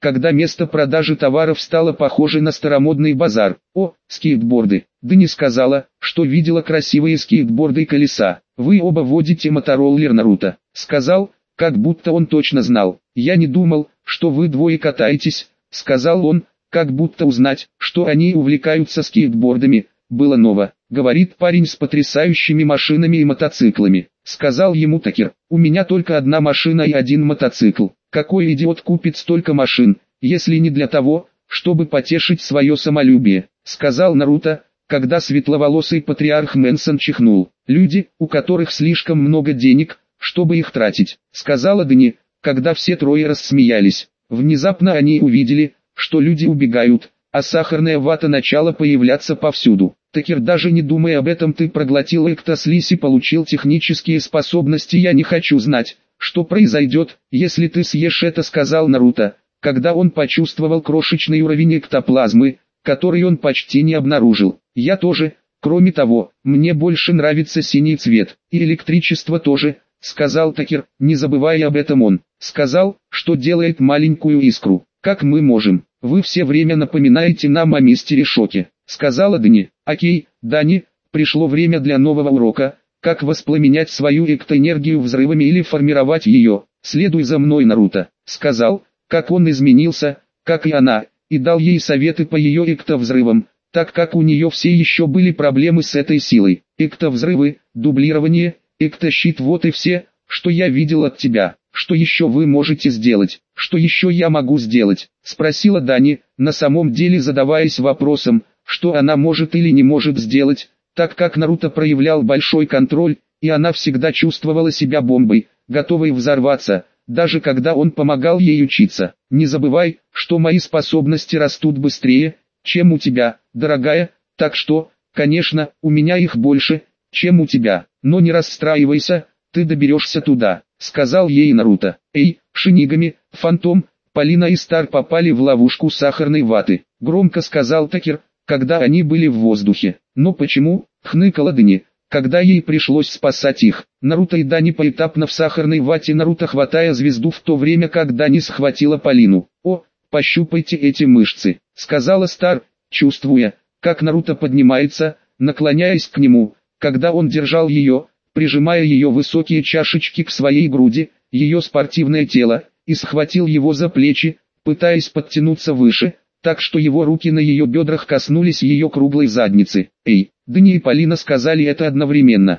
когда место продажи товаров стало похоже на старомодный базар. О, скейтборды. Дани сказала, что видела красивые скейтборды и колеса. Вы оба водите мотороллер, Наруто. Сказал, как будто он точно знал. Я не думал, что вы двое катаетесь, сказал он, как будто узнать, что они увлекаются скейтбордами, было ново. Говорит парень с потрясающими машинами и мотоциклами. Сказал ему Такер, у меня только одна машина и один мотоцикл. Какой идиот купит столько машин, если не для того, чтобы потешить свое самолюбие, сказал Наруто, когда светловолосый патриарх Мэнсон чихнул. Люди, у которых слишком много денег, чтобы их тратить, сказала Дани, когда все трое рассмеялись. Внезапно они увидели, что люди убегают, а сахарная вата начала появляться повсюду. Такер, даже не думая об этом, ты проглотил эктослизь и получил технические способности. Я не хочу знать, что произойдет, если ты съешь это, сказал Наруто, когда он почувствовал крошечный уровень эктоплазмы, который он почти не обнаружил. Я тоже, кроме того, мне больше нравится синий цвет, и электричество тоже, сказал Такер, не забывая об этом он, сказал, что делает маленькую искру. Как мы можем? Вы все время напоминаете нам о мистере Шоке, сказала Дани. Окей, Дани, пришло время для нового урока, как воспламенять свою эктоэнергию взрывами или формировать ее. Следуй за мной, Наруто, сказал, как он изменился, как и она, и дал ей советы по ее эктовзрывам, так как у нее все еще были проблемы с этой силой. Эктовзрывы, дублирование, эктощит, вот и все, что я видел от тебя. Что еще вы можете сделать? Что еще я могу сделать? Спросила Дани, на самом деле задаваясь вопросом, что она может или не может сделать, так как Наруто проявлял большой контроль, и она всегда чувствовала себя бомбой, готовой взорваться, даже когда он помогал ей учиться. Не забывай, что мои способности растут быстрее, чем у тебя, дорогая, так что, конечно, у меня их больше, чем у тебя, но не расстраивайся, ты доберешься туда, сказал ей Наруто. Эй, Шинигами, Фантом, Полина и Стар попали в ловушку сахарной ваты, громко сказал Такер, когда они были в воздухе. Но почему, хныкала Дани, когда ей пришлось спасать их. Наруто и Дани поэтапно в сахарной вате, Наруто хватая звезду, в то время как Дани схватила Полину. О, пощупайте эти мышцы, сказала Стар, чувствуя, как Наруто поднимается, наклоняясь к нему, когда он держал ее, прижимая ее высокие чашечки к своей груди, ее спортивное тело, и схватил его за плечи, пытаясь подтянуться выше, так что его руки на ее бедрах коснулись ее круглой задницы. Эй, Дани и Полина сказали это одновременно.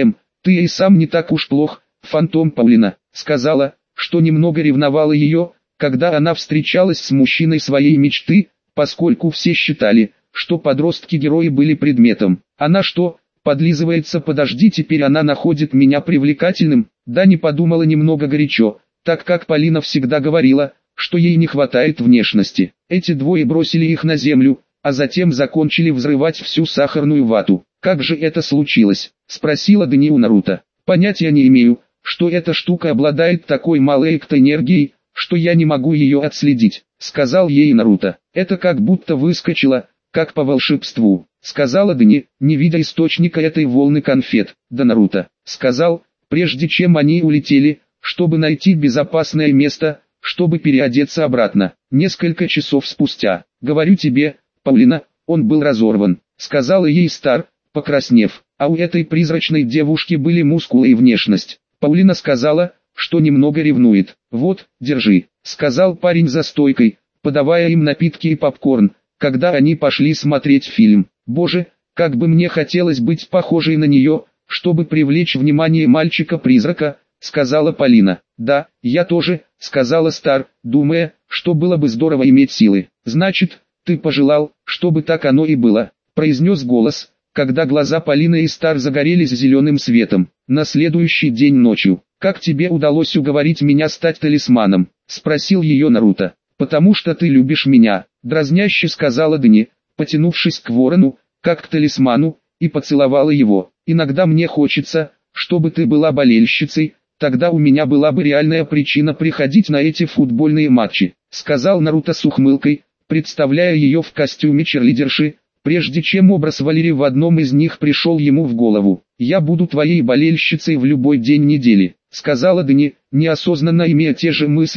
Ты и сам не так уж плох, Фантом. Полина сказала, что немного ревновала ее, когда она встречалась с мужчиной своей мечты, поскольку все считали, что подростки-герои были предметом. Она что, подлизывается? Подожди, теперь она находит меня привлекательным? Дани подумала немного горячо, так как Полина всегда говорила, что ей не хватает внешности. Эти двое бросили их на землю, а затем закончили взрывать всю сахарную вату. Как же это случилось? Спросила Дани у Наруто. Понятия не имею, что эта штука обладает такой малой эктоэнергией, что я не могу ее отследить, сказал ей Наруто. Это как будто выскочило, как по волшебству, сказала Дани, не видя источника этой волны конфет. Да, Наруто сказал, прежде чем они улетели, чтобы найти безопасное место, чтобы переодеться обратно. Несколько часов спустя, говорю тебе, Паулина, он был разорван, сказала ей Стар, покраснев, а у этой призрачной девушки были мускулы и внешность. Паулина сказала, что немного ревнует. Вот, держи, сказал парень за стойкой, подавая им напитки и попкорн, когда они пошли смотреть фильм. Боже, как бы мне хотелось быть похожей на нее, чтобы привлечь внимание мальчика-призрака, сказала Полина. Да, я тоже, сказала Стар, думая, что было бы здорово иметь силы. Значит, ты пожелал, чтобы так оно и было, произнес голос, когда глаза Полины и Стар загорелись зеленым светом. На следующий день ночью, как тебе удалось уговорить меня стать талисманом, спросил ее Наруто. Потому что ты любишь меня, дразняще сказала Дани, потянувшись к ворону, как к талисману, и поцеловала его. Иногда мне хочется, чтобы ты была болельщицей, тогда у меня была бы реальная причина приходить на эти футбольные матчи, сказал Наруто с ухмылкой, представляя ее в костюме черлидерши, прежде чем образ Валерии в одном из них пришел ему в голову. «Я буду твоей болельщицей в любой день недели», сказала Дани, неосознанно имея те же мысли,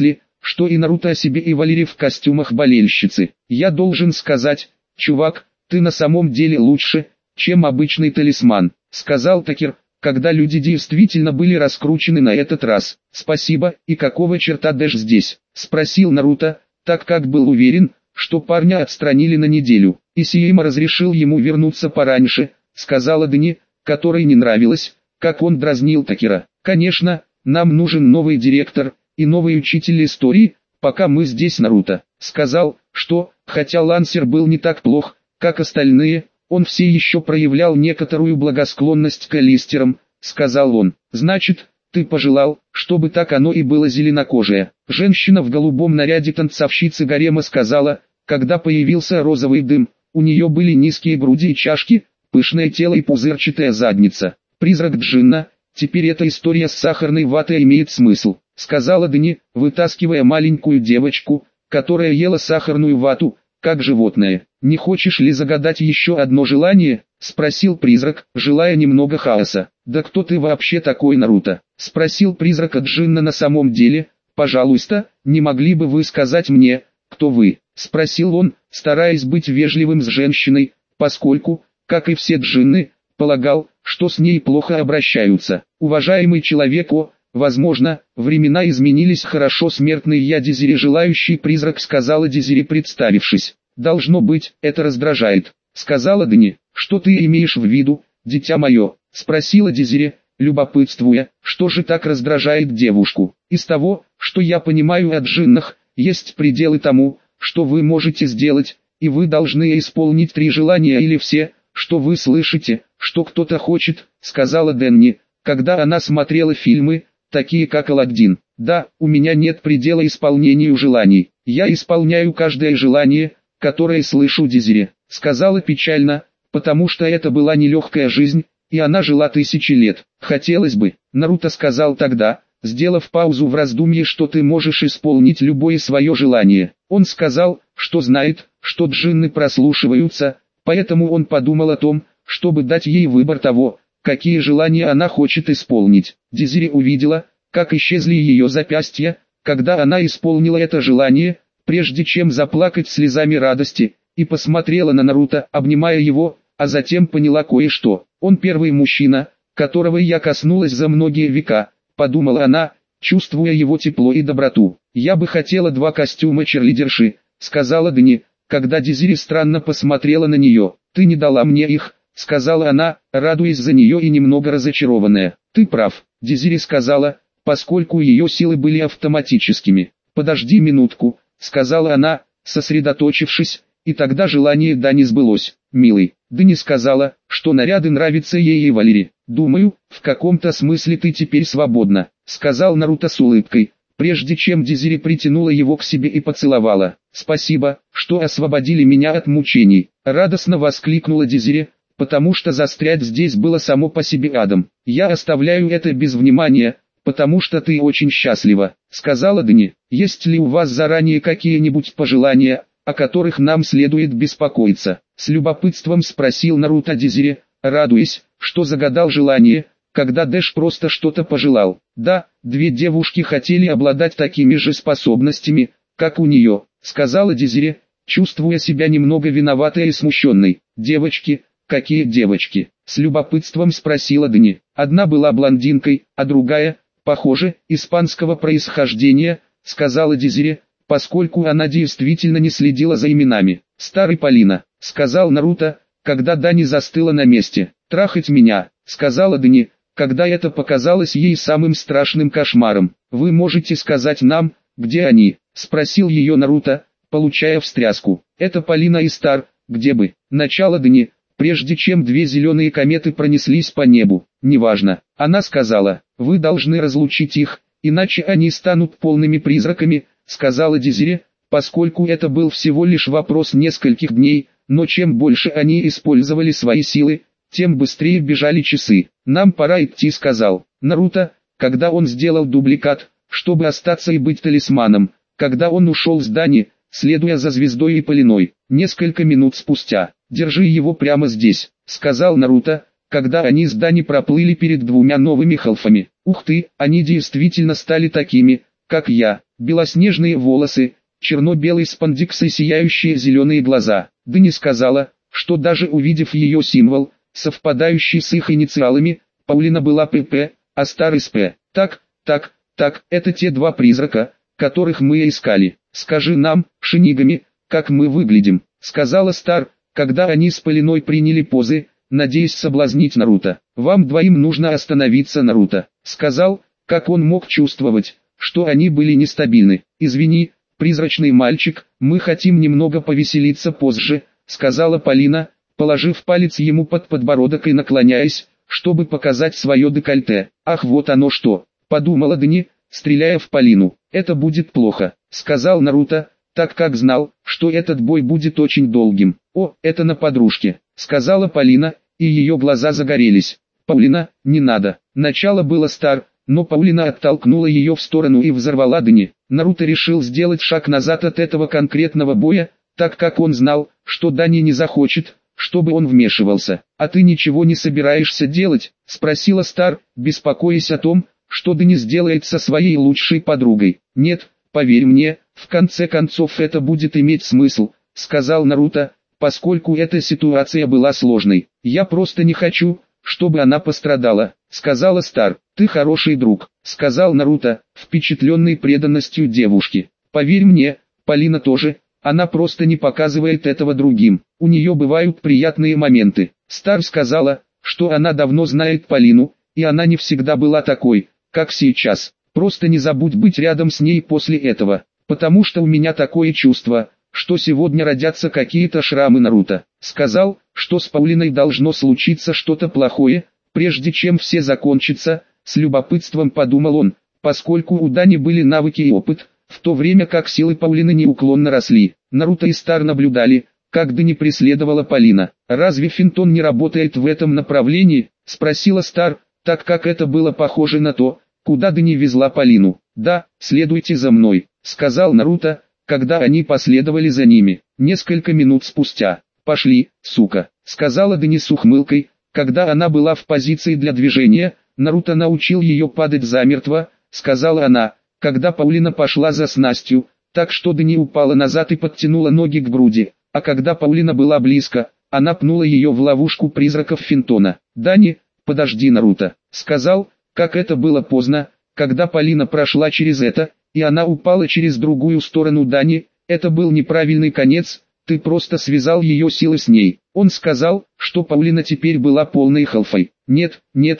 что и Наруто о себе и Валере в костюмах болельщицы. Я должен сказать, чувак, ты на самом деле лучше, чем обычный талисман, сказал Такер, когда люди действительно были раскручены на этот раз. Спасибо, и какого черта Дэш здесь? Спросил Наруто, так как был уверен, что парня отстранили на неделю. И Сиэма разрешил ему вернуться пораньше, сказала Дани, которой не нравилось, как он дразнил Такера. Конечно, нам нужен новый директор и новый учитель истории, пока мы здесь. Наруто сказал, что, хотя Лансер был не так плох, как остальные, он все еще проявлял некоторую благосклонность к Элистерам, сказал он. Значит, ты пожелал, чтобы так оно и было. Зеленокожая женщина в голубом наряде танцовщицы гарема сказала, когда появился розовый дым, у нее были низкие груди и чашки, пышное тело и пузырчатая задница. Призрак Джинна, теперь эта история с сахарной ватой имеет смысл, сказала Дани, вытаскивая маленькую девочку, которая ела сахарную вату, как животное. Не хочешь ли загадать еще одно желание? Спросил призрак, желая немного хаоса. Да кто ты вообще такой, Наруто? Спросил призрак Джинна. На самом деле, пожалуйста, не могли бы вы сказать мне, кто вы? Спросил он, стараясь быть вежливым с женщиной, поскольку, как и все джинны, полагал, что с ней плохо обращаются. Уважаемый человек, возможно, времена изменились. Хорошо, смертный я Дезири, желающий призрак, сказала Дезири, представившись. Должно быть, это раздражает, сказала Дани. Что ты имеешь в виду, дитя мое? Спросила Дезири, любопытствуя, что же так раздражает девушку. Из того, что я понимаю о джиннах, есть пределы тому, что вы можете сделать, и вы должны исполнить 3 желания или все, что вы слышите, что кто-то хочет, сказала Дэнни, когда она смотрела фильмы, такие как Аладдин. Да, у меня нет предела исполнению желаний. Я исполняю каждое желание, которое слышу. Дезири сказала печально, потому что это была нелегкая жизнь, и она жила 1000 лет. Хотелось бы, Наруто сказал тогда, сделав паузу в раздумье, что ты можешь исполнить любое свое желание. Он сказал, что знает, что джинны прослушиваются, поэтому он подумал о том, чтобы дать ей выбор того, какие желания она хочет исполнить. Дезири увидела, как исчезли ее запястья, когда она исполнила это желание, прежде чем заплакать слезами радости, и посмотрела на Наруто, обнимая его, а затем поняла кое-что. Он первый мужчина, которого я коснулась за многие века, подумала она, чувствуя его тепло и доброту. Я бы хотела 2 костюма черлидерши, сказала Дани, когда Дезири странно посмотрела на нее. Ты не дала мне их, сказала она, радуясь за нее и немного разочарованная. Ты прав, Дезири сказала, поскольку ее силы были автоматическими. Подожди минутку, сказала она, сосредоточившись, и тогда желание Дани сбылось. Милый, Дани сказала, что наряды нравятся ей и Валере. Думаю, в каком-то смысле ты теперь свободна, сказал Наруто с улыбкой, прежде чем Дезири притянула его к себе и поцеловала. Спасибо, что освободили меня от мучений, радостно воскликнула Дезири, потому что застрять здесь было само по себе адом. Я оставляю это без внимания, потому что ты очень счастлива, сказала Дани. Есть ли у вас заранее какие-нибудь пожелания, о которых нам следует беспокоиться? С любопытством спросил Наруто Дезири, радуясь, что загадал желание, когда Дэш просто что-то пожелал. Да, 2 девушки хотели обладать такими же способностями, как у нее, сказала Дезири, чувствуя себя немного виноватой и смущенной. Девочки, какие девочки? С любопытством спросила Дани. Одна была блондинкой, а другая, похоже, испанского происхождения, сказала Дезири, поскольку она действительно не следила за именами. Старый Полина, сказал Наруто, когда Дани застыла на месте. Трахать меня, сказала Дани, когда это показалось ей самым страшным кошмаром. Вы можете сказать нам, где они? Спросил ее Наруто, получая встряску. Это Полина и Стар, где бы? Начало Дани, прежде чем 2 зеленые кометы пронеслись по небу. Неважно, она сказала, вы должны разлучить их, иначе они станут полными призраками, сказала Дезири, поскольку это был всего лишь вопрос нескольких дней, но чем больше они использовали свои силы, тем быстрее бежали часы. Нам пора идти, сказал Наруто, когда он сделал дубликат, чтобы остаться и быть талисманом, когда он ушел с Дани, следуя за звездой и Полиной. Несколько минут спустя, держи его прямо здесь, сказал Наруто, когда они с Дани проплыли перед 2 новыми халфами. Ух ты, они действительно стали такими, как я, белоснежные волосы, черно-белый спандекс и сияющие зеленые глаза. Дани сказала, что даже увидев ее символ, совпадающий с их инициалами, Паулина была ПП, а Стар СП. Так, это те два призрака, которых мы искали. Скажи нам, шинигами, как мы выглядим, сказала Стар, когда они с Полиной приняли позы, надеясь соблазнить Наруто. Вам двоим нужно остановиться, Наруто сказал, как он мог чувствовать, что они были нестабильны. Извини, призрачный мальчик, мы хотим немного повеселиться позже, сказала Полина, положив палец ему под подбородок и наклоняясь, чтобы показать свое декольте. Ах, вот оно что, подумала Дани, стреляя в Полину. Это будет плохо, сказал Наруто, так как знал, что этот бой будет очень долгим. О, это на подружке, сказала Полина, и ее глаза загорелись. Паулина, не надо. Начало было Стар, но Паулина оттолкнула ее в сторону и взорвала Дани. Наруто решил сделать шаг назад от этого конкретного боя, так как он знал, что Дани не захочет, чтобы он вмешивался. «А ты ничего не собираешься делать?» – спросила Стар, беспокоясь о том, что Дани сделает со своей лучшей подругой. «Нет, поверь мне, в конце концов это будет иметь смысл», – сказал Наруто, поскольку эта ситуация была сложной. «Я просто не хочу, чтобы она пострадала», — сказала Стар. «Ты хороший друг», — сказал Наруто, впечатленный преданностью девушки. «Поверь мне, Полина тоже, она просто не показывает этого другим. У нее бывают приятные моменты». Стар сказала, что она давно знает Полину, и она не всегда была такой, как сейчас. «Просто не забудь быть рядом с ней после этого, потому что у меня такое чувство, что сегодня родятся какие-то шрамы. Наруто сказал, что с Паулиной должно случиться что-то плохое, прежде чем все закончится, с любопытством подумал он, поскольку у Дани были навыки и опыт, в то время как силы Паулины неуклонно росли. Наруто и Стар наблюдали, как Дани преследовала Полина. «Разве Финтон не работает в этом направлении?» – спросила Стар, так как это было похоже на то, куда Дани везла Полину. «Да, следуйте за мной», – сказал Наруто, когда они последовали за ними. Несколько минут спустя. «Пошли, сука», — сказала Дани с ухмылкой, когда она была в позиции для движения. «Наруто научил ее падать замертво», — сказала она, когда Паулина пошла за снастью, так что Дани упала назад и подтянула ноги к груди, а когда Паулина была близко, она пнула ее в ловушку призраков Финтона. «Дани, подожди, Наруто», — сказал, как это было поздно, когда Полина прошла через это, и она упала через другую сторону Дани. Это был неправильный конец, ты просто связал ее силы с ней. Он сказал, что Паулина теперь была полной халфой. Нет,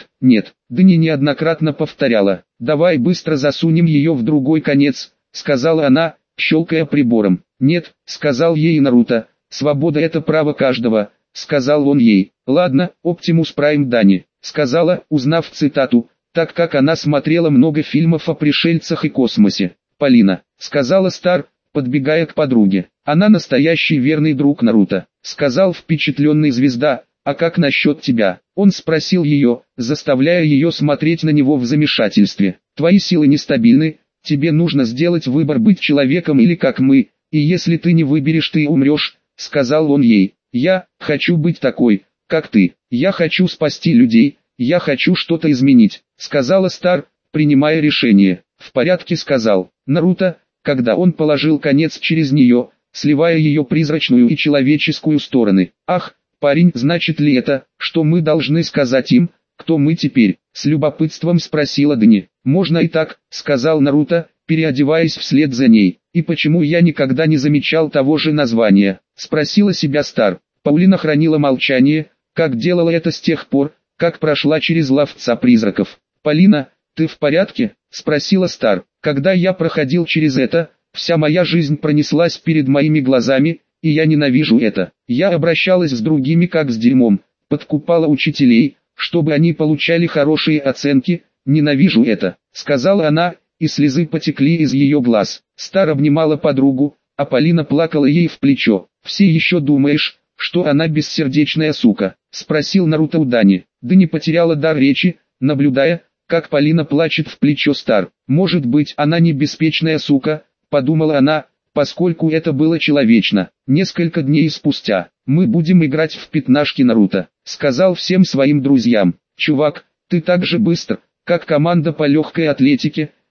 Дани неоднократно повторяла. «Давай быстро засунем ее в другой конец», сказала она, щелкая прибором. «Нет», сказал ей Наруто, «свобода это право каждого», сказал он ей. «Ладно, Оптимус Прайм Дани», сказала, узнав цитату, так как она смотрела много фильмов о пришельцах и космосе. «Полина», сказала Стар, подбегая к подруге. «Она настоящий верный друг Наруто», сказал впечатленный Звезда. «А как насчет тебя?» Он спросил ее, заставляя ее смотреть на него в замешательстве. «Твои силы нестабильны, тебе нужно сделать выбор быть человеком или как мы, и если ты не выберешь, ты умрешь», сказал он ей. «Я хочу быть такой, как ты, я хочу спасти людей, я хочу что-то изменить», сказала Стар, принимая решение. «В порядке», сказал Наруто, когда он положил конец через нее, сливая ее призрачную и человеческую стороны. «Ах, парень, значит ли это, что мы должны сказать им, кто мы теперь?» С любопытством спросила Дани. «Можно и так», сказал Наруто, переодеваясь вслед за ней. «И почему я никогда не замечал того же названия?» спросила себя Стар. Паулина хранила молчание, как делала это с тех пор, как прошла через ловца призраков. «Полина, ты в порядке?» спросила Стар. «Когда я проходил через это, вся моя жизнь пронеслась перед моими глазами, и я ненавижу это. Я обращалась с другими как с дерьмом, подкупала учителей, чтобы они получали хорошие оценки, ненавижу это», сказала она, и слезы потекли из ее глаз. Стар обнимала подругу, а Полина плакала ей в плечо. «Все еще думаешь, что она бессердечная сука?» спросил Наруто у Дани. Дани потеряла дар речи, наблюдая, как Полина плачет в плечо Стар. «Может быть, она не беспечная сука», подумала она, поскольку это было человечно. Несколько дней спустя, «Мы будем играть в пятнашки, Наруто», сказал всем своим друзьям. «Чувак, ты так же быстр, как команда по легкой атлетике,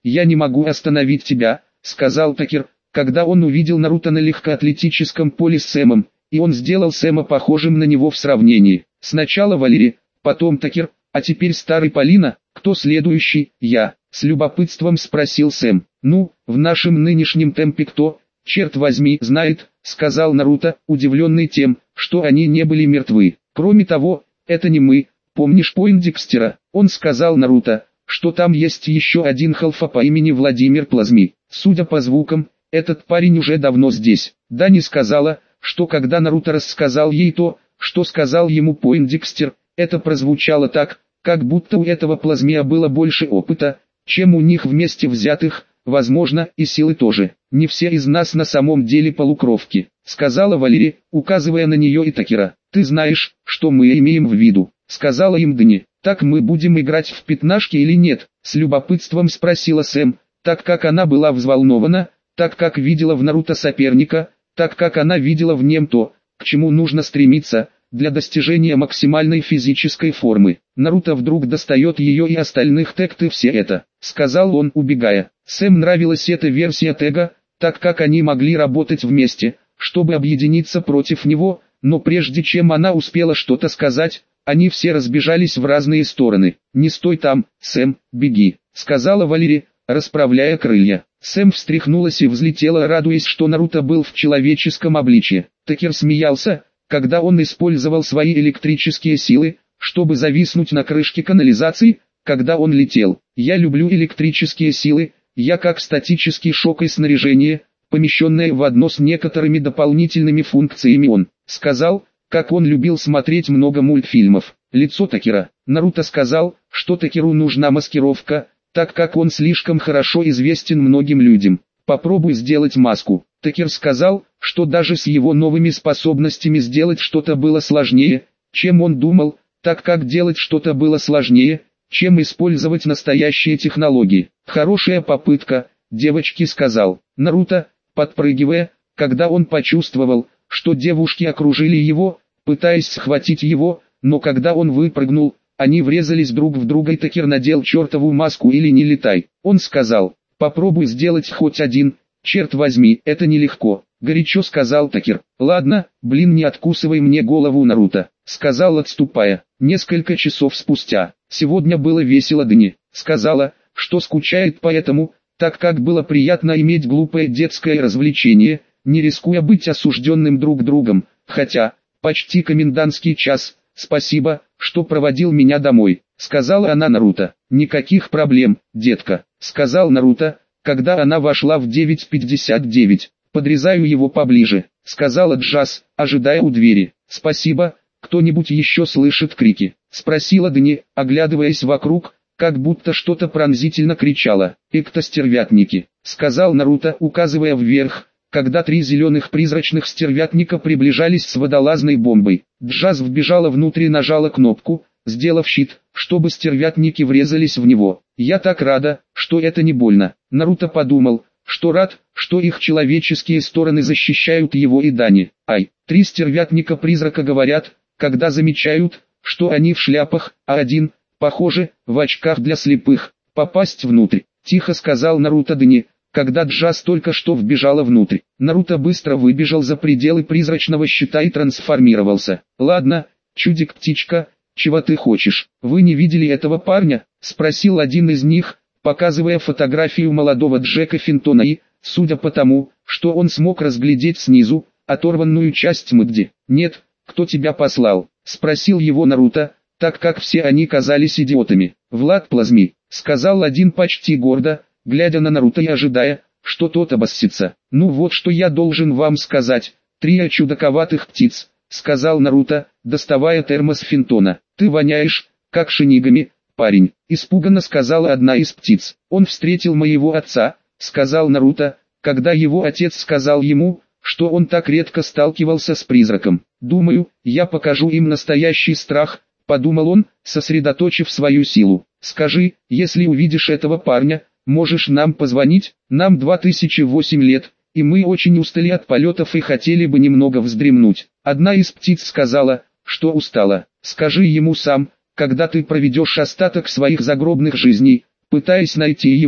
«Я не могу остановить тебя», — сказал Такер, когда он увидел Наруто на легкоатлетическом поле с Сэмом, и он сделал Сэма похожим на него в сравнении. Сначала Валери, потом Такер, а теперь старый Полина, кто следующий? Я, с любопытством спросил Сэм. Ну, в нашем нынешнем темпе кто, черт возьми, знает, сказал Наруто, удивленный тем, что они не были мертвы. Кроме того, это не мы, помнишь Пойндекстера? Он сказал Наруто, что там есть еще один халфа по имени Владимир Плазми. Судя по звукам, этот парень уже давно здесь. Дани сказала, что когда Наруто рассказал ей то, что сказал ему Пойндекстер, это прозвучало так, как будто у этого Плазмия было больше опыта, чем у них вместе взятых, возможно, и силы тоже. Не все из нас на самом деле полукровки, сказала Валери, указывая на нее и Такера. Ты знаешь, что мы имеем в виду, сказала им Дани. Так мы будем играть в пятнашки или нет? С любопытством спросила Сэм, так как она была взволнована, так как видела в Наруто соперника, так как она видела в нем то, к чему нужно стремиться, для достижения максимальной физической формы. Наруто вдруг достает ее и остальных тег, ты все это, сказал он, убегая. Сэм нравилась эта версия тега, так как они могли работать вместе, чтобы объединиться против него, но прежде чем она успела что-то сказать, они все разбежались в разные стороны. «Не стой там, Сэм, беги», сказала Валери, расправляя крылья. Сэм встряхнулась и взлетела, радуясь, что Наруто был в человеческом обличье. Такер смеялся, когда он использовал свои электрические силы, чтобы зависнуть на крышке канализации, когда он летел. «Я люблю электрические силы, я как статический шок и снаряжение, помещенное в одно с некоторыми дополнительными функциями он», сказал, как он любил смотреть много мультфильмов. Лицо Такера. Наруто сказал, что Такеру нужна маскировка, так как он слишком хорошо известен многим людям. Попробуй сделать маску. Такер сказал, что даже с его новыми способностями сделать что-то было сложнее, чем он думал, так как делать что-то было сложнее, чем использовать настоящие технологии. Хорошая попытка, девочки, сказал Наруто, подпрыгивая, когда он почувствовал, что девушки окружили его, пытаясь схватить его, но когда он выпрыгнул, они врезались друг в друга и Такер надел чертову маску или не летай. Он сказал, попробуй сделать хоть один, черт возьми, это нелегко, горячо сказал Такер. Ладно, блин, не откусывай мне голову, Наруто, сказал, отступая. Несколько часов спустя, сегодня было весело, Дани, сказала, что скучает по этому, так как было приятно иметь глупое детское развлечение, не рискуя быть осужденным друг другом, хотя, почти комендантский час, спасибо, что проводил меня домой, сказала она Наруто. Никаких проблем, детка, сказал Наруто, когда она вошла в 9:59. Подрезаю его поближе, сказала Джаз, ожидая у двери. Спасибо, кто-нибудь еще слышит крики, спросила Дани, оглядываясь вокруг, как будто что-то пронзительно кричало. Эктостервятники, сказал Наруто, указывая вверх, когда 3 зеленых призрачных стервятника приближались с водолазной бомбой. Джаз вбежала внутрь и нажала кнопку, сделав щит, чтобы стервятники врезались в него. Я так рада, что это не больно. Наруто подумал, что рад, что их человеческие стороны защищают его и Дани. Ай, 3 стервятника-призрака говорят, когда замечают, что они в шляпах, а один, похоже, в очках для слепых. Попасть внутрь, тихо сказал Наруто Дани, когда Джаз только что вбежала внутрь. Наруто быстро выбежал за пределы призрачного щита и трансформировался. Ладно, чудик-птичка, чего ты хочешь? Вы не видели этого парня? Спросил один из них, показывая фотографию молодого Джека Финтона и, судя по тому, что он смог разглядеть снизу, оторванную часть Мэгди. Нет, кто тебя послал? Спросил его Наруто, так как все они казались идиотами. Влад Плазми, сказал один почти гордо, глядя на Наруто и ожидая, что тот обоссится. Ну вот что я должен вам сказать, 3 чудаковатых птиц, сказал Наруто, доставая термос Финтона. Ты воняешь, как шинигами, парень, испуганно сказала одна из птиц. Он встретил моего отца, сказал Наруто, когда его отец сказал ему, что он так редко сталкивался с призраком. Думаю, я покажу им настоящий страх, подумал он, сосредоточив свою силу. Скажи, если увидишь этого парня, можешь нам позвонить? Нам 2008 лет, и мы очень устали от полетов и хотели бы немного вздремнуть. Одна из птиц сказала, что устала. Скажи ему сам, когда ты проведешь остаток своих загробных жизней, пытаясь найти его,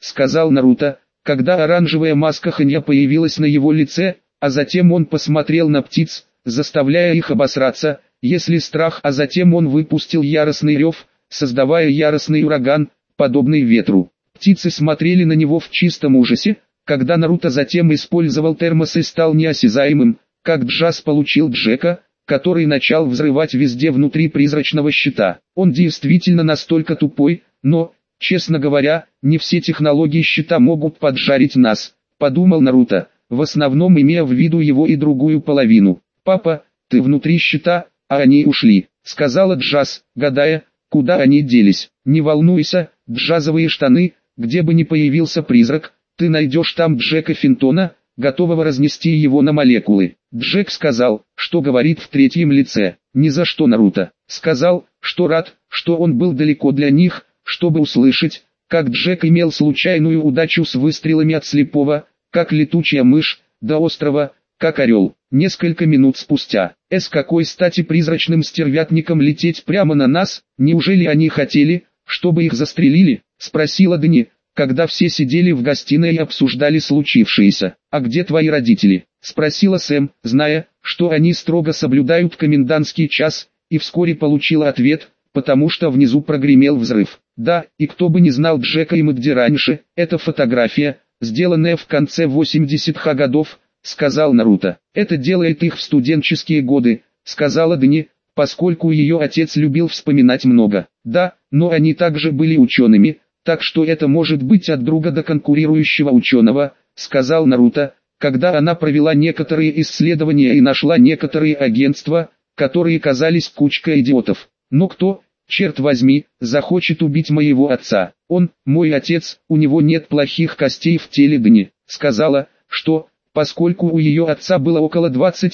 сказал Наруто, когда оранжевая маска Ханя появилась на его лице, а затем он посмотрел на птиц, заставляя их обосраться, если страх, а затем он выпустил яростный рев, создавая яростный ураган, подобный ветру. Птицы смотрели на него в чистом ужасе, когда Наруто затем использовал термос и стал неосязаемым, как Джаз получил Джека, который начал взрывать везде внутри призрачного щита. Он действительно настолько тупой, но, честно говоря, не все технологии щита могут поджарить нас, подумал Наруто, в основном имея в виду его и другую половину. «Папа, ты внутри щита, а они ушли», — сказала Джаз, гадая, куда они делись. «Не волнуйся, джазовые штаны, где бы ни появился призрак, ты найдешь там Джека Финтона, готового разнести его на молекулы». Джек сказал, что говорит в третьем лице. «Ни за что, Наруто». Сказал, что рад, что он был далеко для них, чтобы услышать, как Джек имел случайную удачу с выстрелами от слепого, как летучая мышь, до острова, как орел. Несколько минут спустя. С какой стати призрачным стервятникам лететь прямо на нас? Неужели они хотели, чтобы их застрелили? Спросила Дани, когда все сидели в гостиной и обсуждали случившееся. «А где твои родители?» — спросила Сэм, зная, что они строго соблюдают комендантский час, и вскоре получила ответ, потому что внизу прогремел взрыв. «Да, и кто бы не знал Джека и Мэгди раньше, это фотография, сделанная в конце 80-х годов», — сказал Наруто. «Это делает их в студенческие годы», — сказала Дани, поскольку ее отец любил вспоминать много. «Да, но они также были учеными, так что это может быть от друга до конкурирующего ученого», — сказал Наруто, когда она провела некоторые исследования и нашла некоторые агентства, которые казались кучкой идиотов. «Но кто, черт возьми, захочет убить моего отца? Он, мой отец, у него нет плохих костей в теле Дани», — сказала, что, поскольку у ее отца было около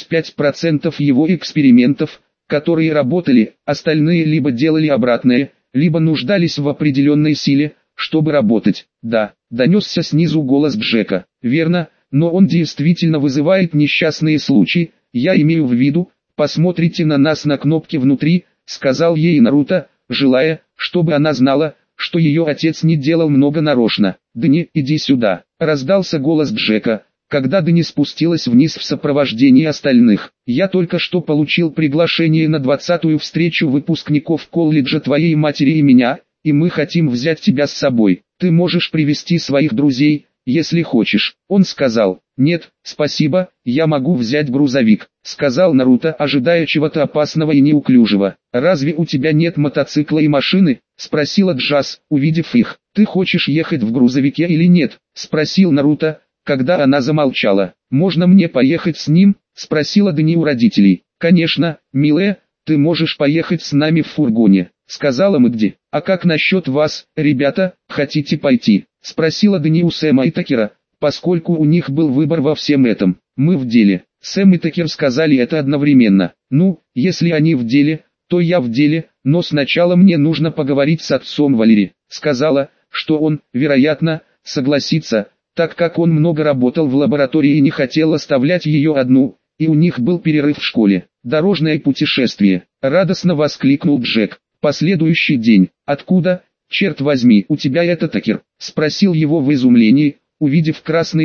25% его экспериментов, которые работали, остальные либо делали обратное, либо нуждались в определенной силе, чтобы работать. «Да», — донесся снизу голос Джека. «Верно, но он действительно вызывает несчастные случаи, я имею в виду, посмотрите на нас на кнопке внутри», — сказал ей Наруто, желая, чтобы она знала, что ее отец не делал много нарочно. «Дани, иди сюда», — раздался голос Джека, когда Дани спустилась вниз в сопровождении остальных. «Я только что получил приглашение на 20-ю встречу выпускников колледжа твоей матери и меня, и мы хотим взять тебя с собой. Ты можешь привести своих друзей, если хочешь». Он сказал: «Нет, спасибо, я могу взять грузовик», — сказал Наруто, ожидая чего-то опасного и неуклюжего. «Разве у тебя нет мотоцикла и машины?» — спросила Джаз, увидев их. «Ты хочешь ехать в грузовике или нет?» — спросил Наруто, когда она замолчала. «Можно мне поехать с ним?» — спросила Дани у родителей. «Конечно, милая, ты можешь поехать с нами в фургоне», — сказала Мэгди. «А как насчет вас, ребята, хотите пойти?» — спросила Дани у Сэма и Такера, поскольку у них был выбор во всем этом. «Мы в деле». Сэм и Такер сказали это одновременно. «Ну, если они в деле, то я в деле, но сначала мне нужно поговорить с отцом Валери», — сказала, что он, вероятно, согласится, так как он много работал в лаборатории и не хотел оставлять ее одну, и у них был перерыв в школе. «Дорожное путешествие», — радостно воскликнул Джек. «Последующий день. Откуда, черт возьми, у тебя это, Такер?» — спросил его в изумлении, увидев красный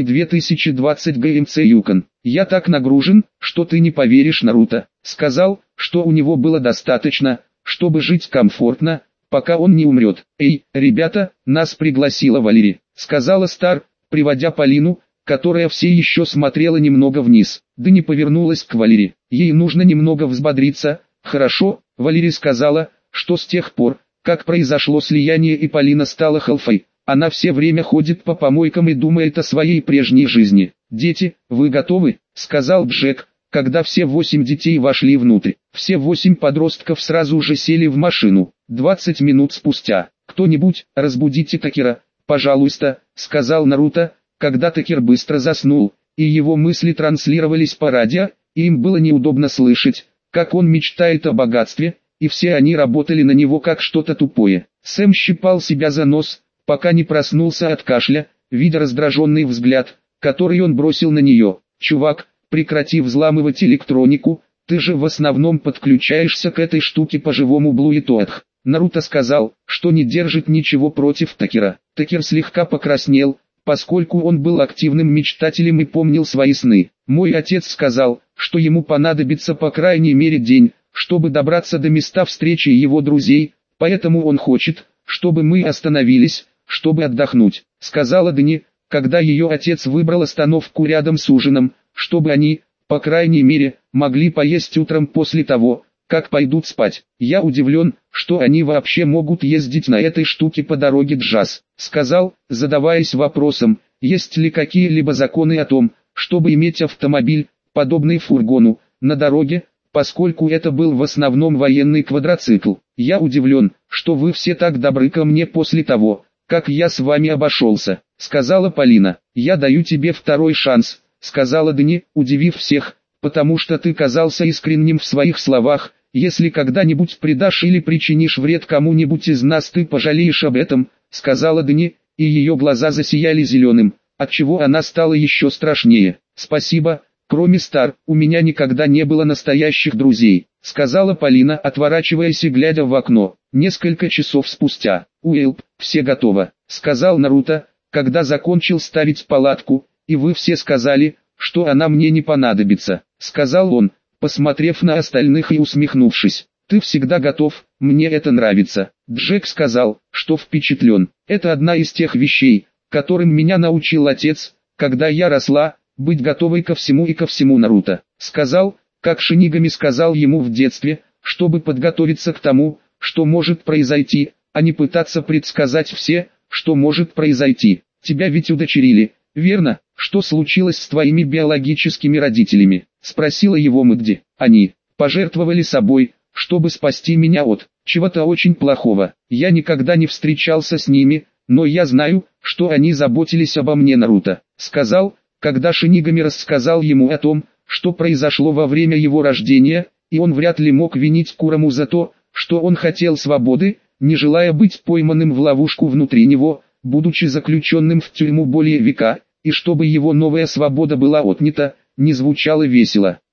2020 ГМЦ Юкон. «Я так нагружен, что ты не поверишь, Наруто. Сказал, что у него было достаточно, чтобы жить комфортно, пока он не умрет». «Эй, ребята, нас пригласила Валери», — сказала Стар, приводя Полину, которая все еще смотрела немного вниз. Дани повернулась к Валери. Ей нужно немного взбодриться. «Хорошо», — Валери сказала, что с тех пор, как произошло слияние и Полина стала халфой, она все время ходит по помойкам и думает о своей прежней жизни. «Дети, вы готовы?» — сказал Джек, когда все 8 детей вошли внутрь. Все 8 подростков сразу же сели в машину. 20 минут спустя. «Кто-нибудь, разбудите Такера, пожалуйста», — сказал Наруто, когда Такер быстро заснул, и его мысли транслировались по радио, и им было неудобно слышать, как он мечтает о богатстве, и все они работали на него как что-то тупое. Сэм щипал себя за нос, пока не проснулся от кашля, видя раздраженный взгляд, который он бросил на нее. «Чувак, прекрати взламывать электронику, ты же в основном подключаешься к этой штуке по живому Блуетуатх», Наруто сказал, что не держит ничего против Такера. Такер слегка покраснел, поскольку он был активным мечтателем и помнил свои сны. Мой отец сказал, что ему понадобится по крайней мере день, чтобы добраться до места встречи его друзей, поэтому он хочет, чтобы мы остановились, чтобы отдохнуть, сказала Дани, когда ее отец выбрал остановку рядом с ужином, чтобы они, по крайней мере, могли поесть утром после того, как пойдут спать. Я удивлен, что они вообще могут ездить на этой штуке по дороге Джаз, сказал, задаваясь вопросом, есть ли какие-либо законы о том, чтобы иметь автомобиль, подобный фургону, на дороге, поскольку это был в основном военный квадроцикл. Я удивлен, что вы все так добры ко мне после того, как я с вами обошелся, сказала Полина. Я даю тебе второй шанс, сказала Дани, удивив всех, потому что ты казался искренним в своих словах. Если когда-нибудь предашь или причинишь вред кому-нибудь из нас, ты пожалеешь об этом, сказала Дани, и ее глаза засияли зеленым, отчего она стала еще страшнее. Спасибо, кроме Стар, у меня никогда не было настоящих друзей, сказала Полина, отворачиваясь и глядя в окно. Несколько часов спустя, Уэлп, все готово, сказал Наруто, когда закончил ставить палатку, и вы все сказали, что она мне не понадобится, сказал он, посмотрев на остальных и усмехнувшись. Ты всегда готов, мне это нравится. Джек сказал, что впечатлен. Это одна из тех вещей, которым меня научил отец, когда я росла, быть готовой ко всему и ко всему. Наруто сказал, как Шинигами сказал ему в детстве, чтобы подготовиться к тому, что может произойти, а не пытаться предсказать все, что может произойти. Тебя ведь удочерили, верно? Что случилось с твоими биологическими родителями? Спросила его Мэгди. Они пожертвовали собой, чтобы спасти меня от чего-то очень плохого. Я никогда не встречался с ними, но я знаю, что они заботились обо мне. Наруто сказал, когда Шинигами рассказал ему о том, что произошло во время его рождения, и он вряд ли мог винить Кураму за то, что он хотел свободы, не желая быть пойманным в ловушку внутри него, будучи заключенным в тюрьму более века, и чтобы его новая свобода была отнята, не звучало весело.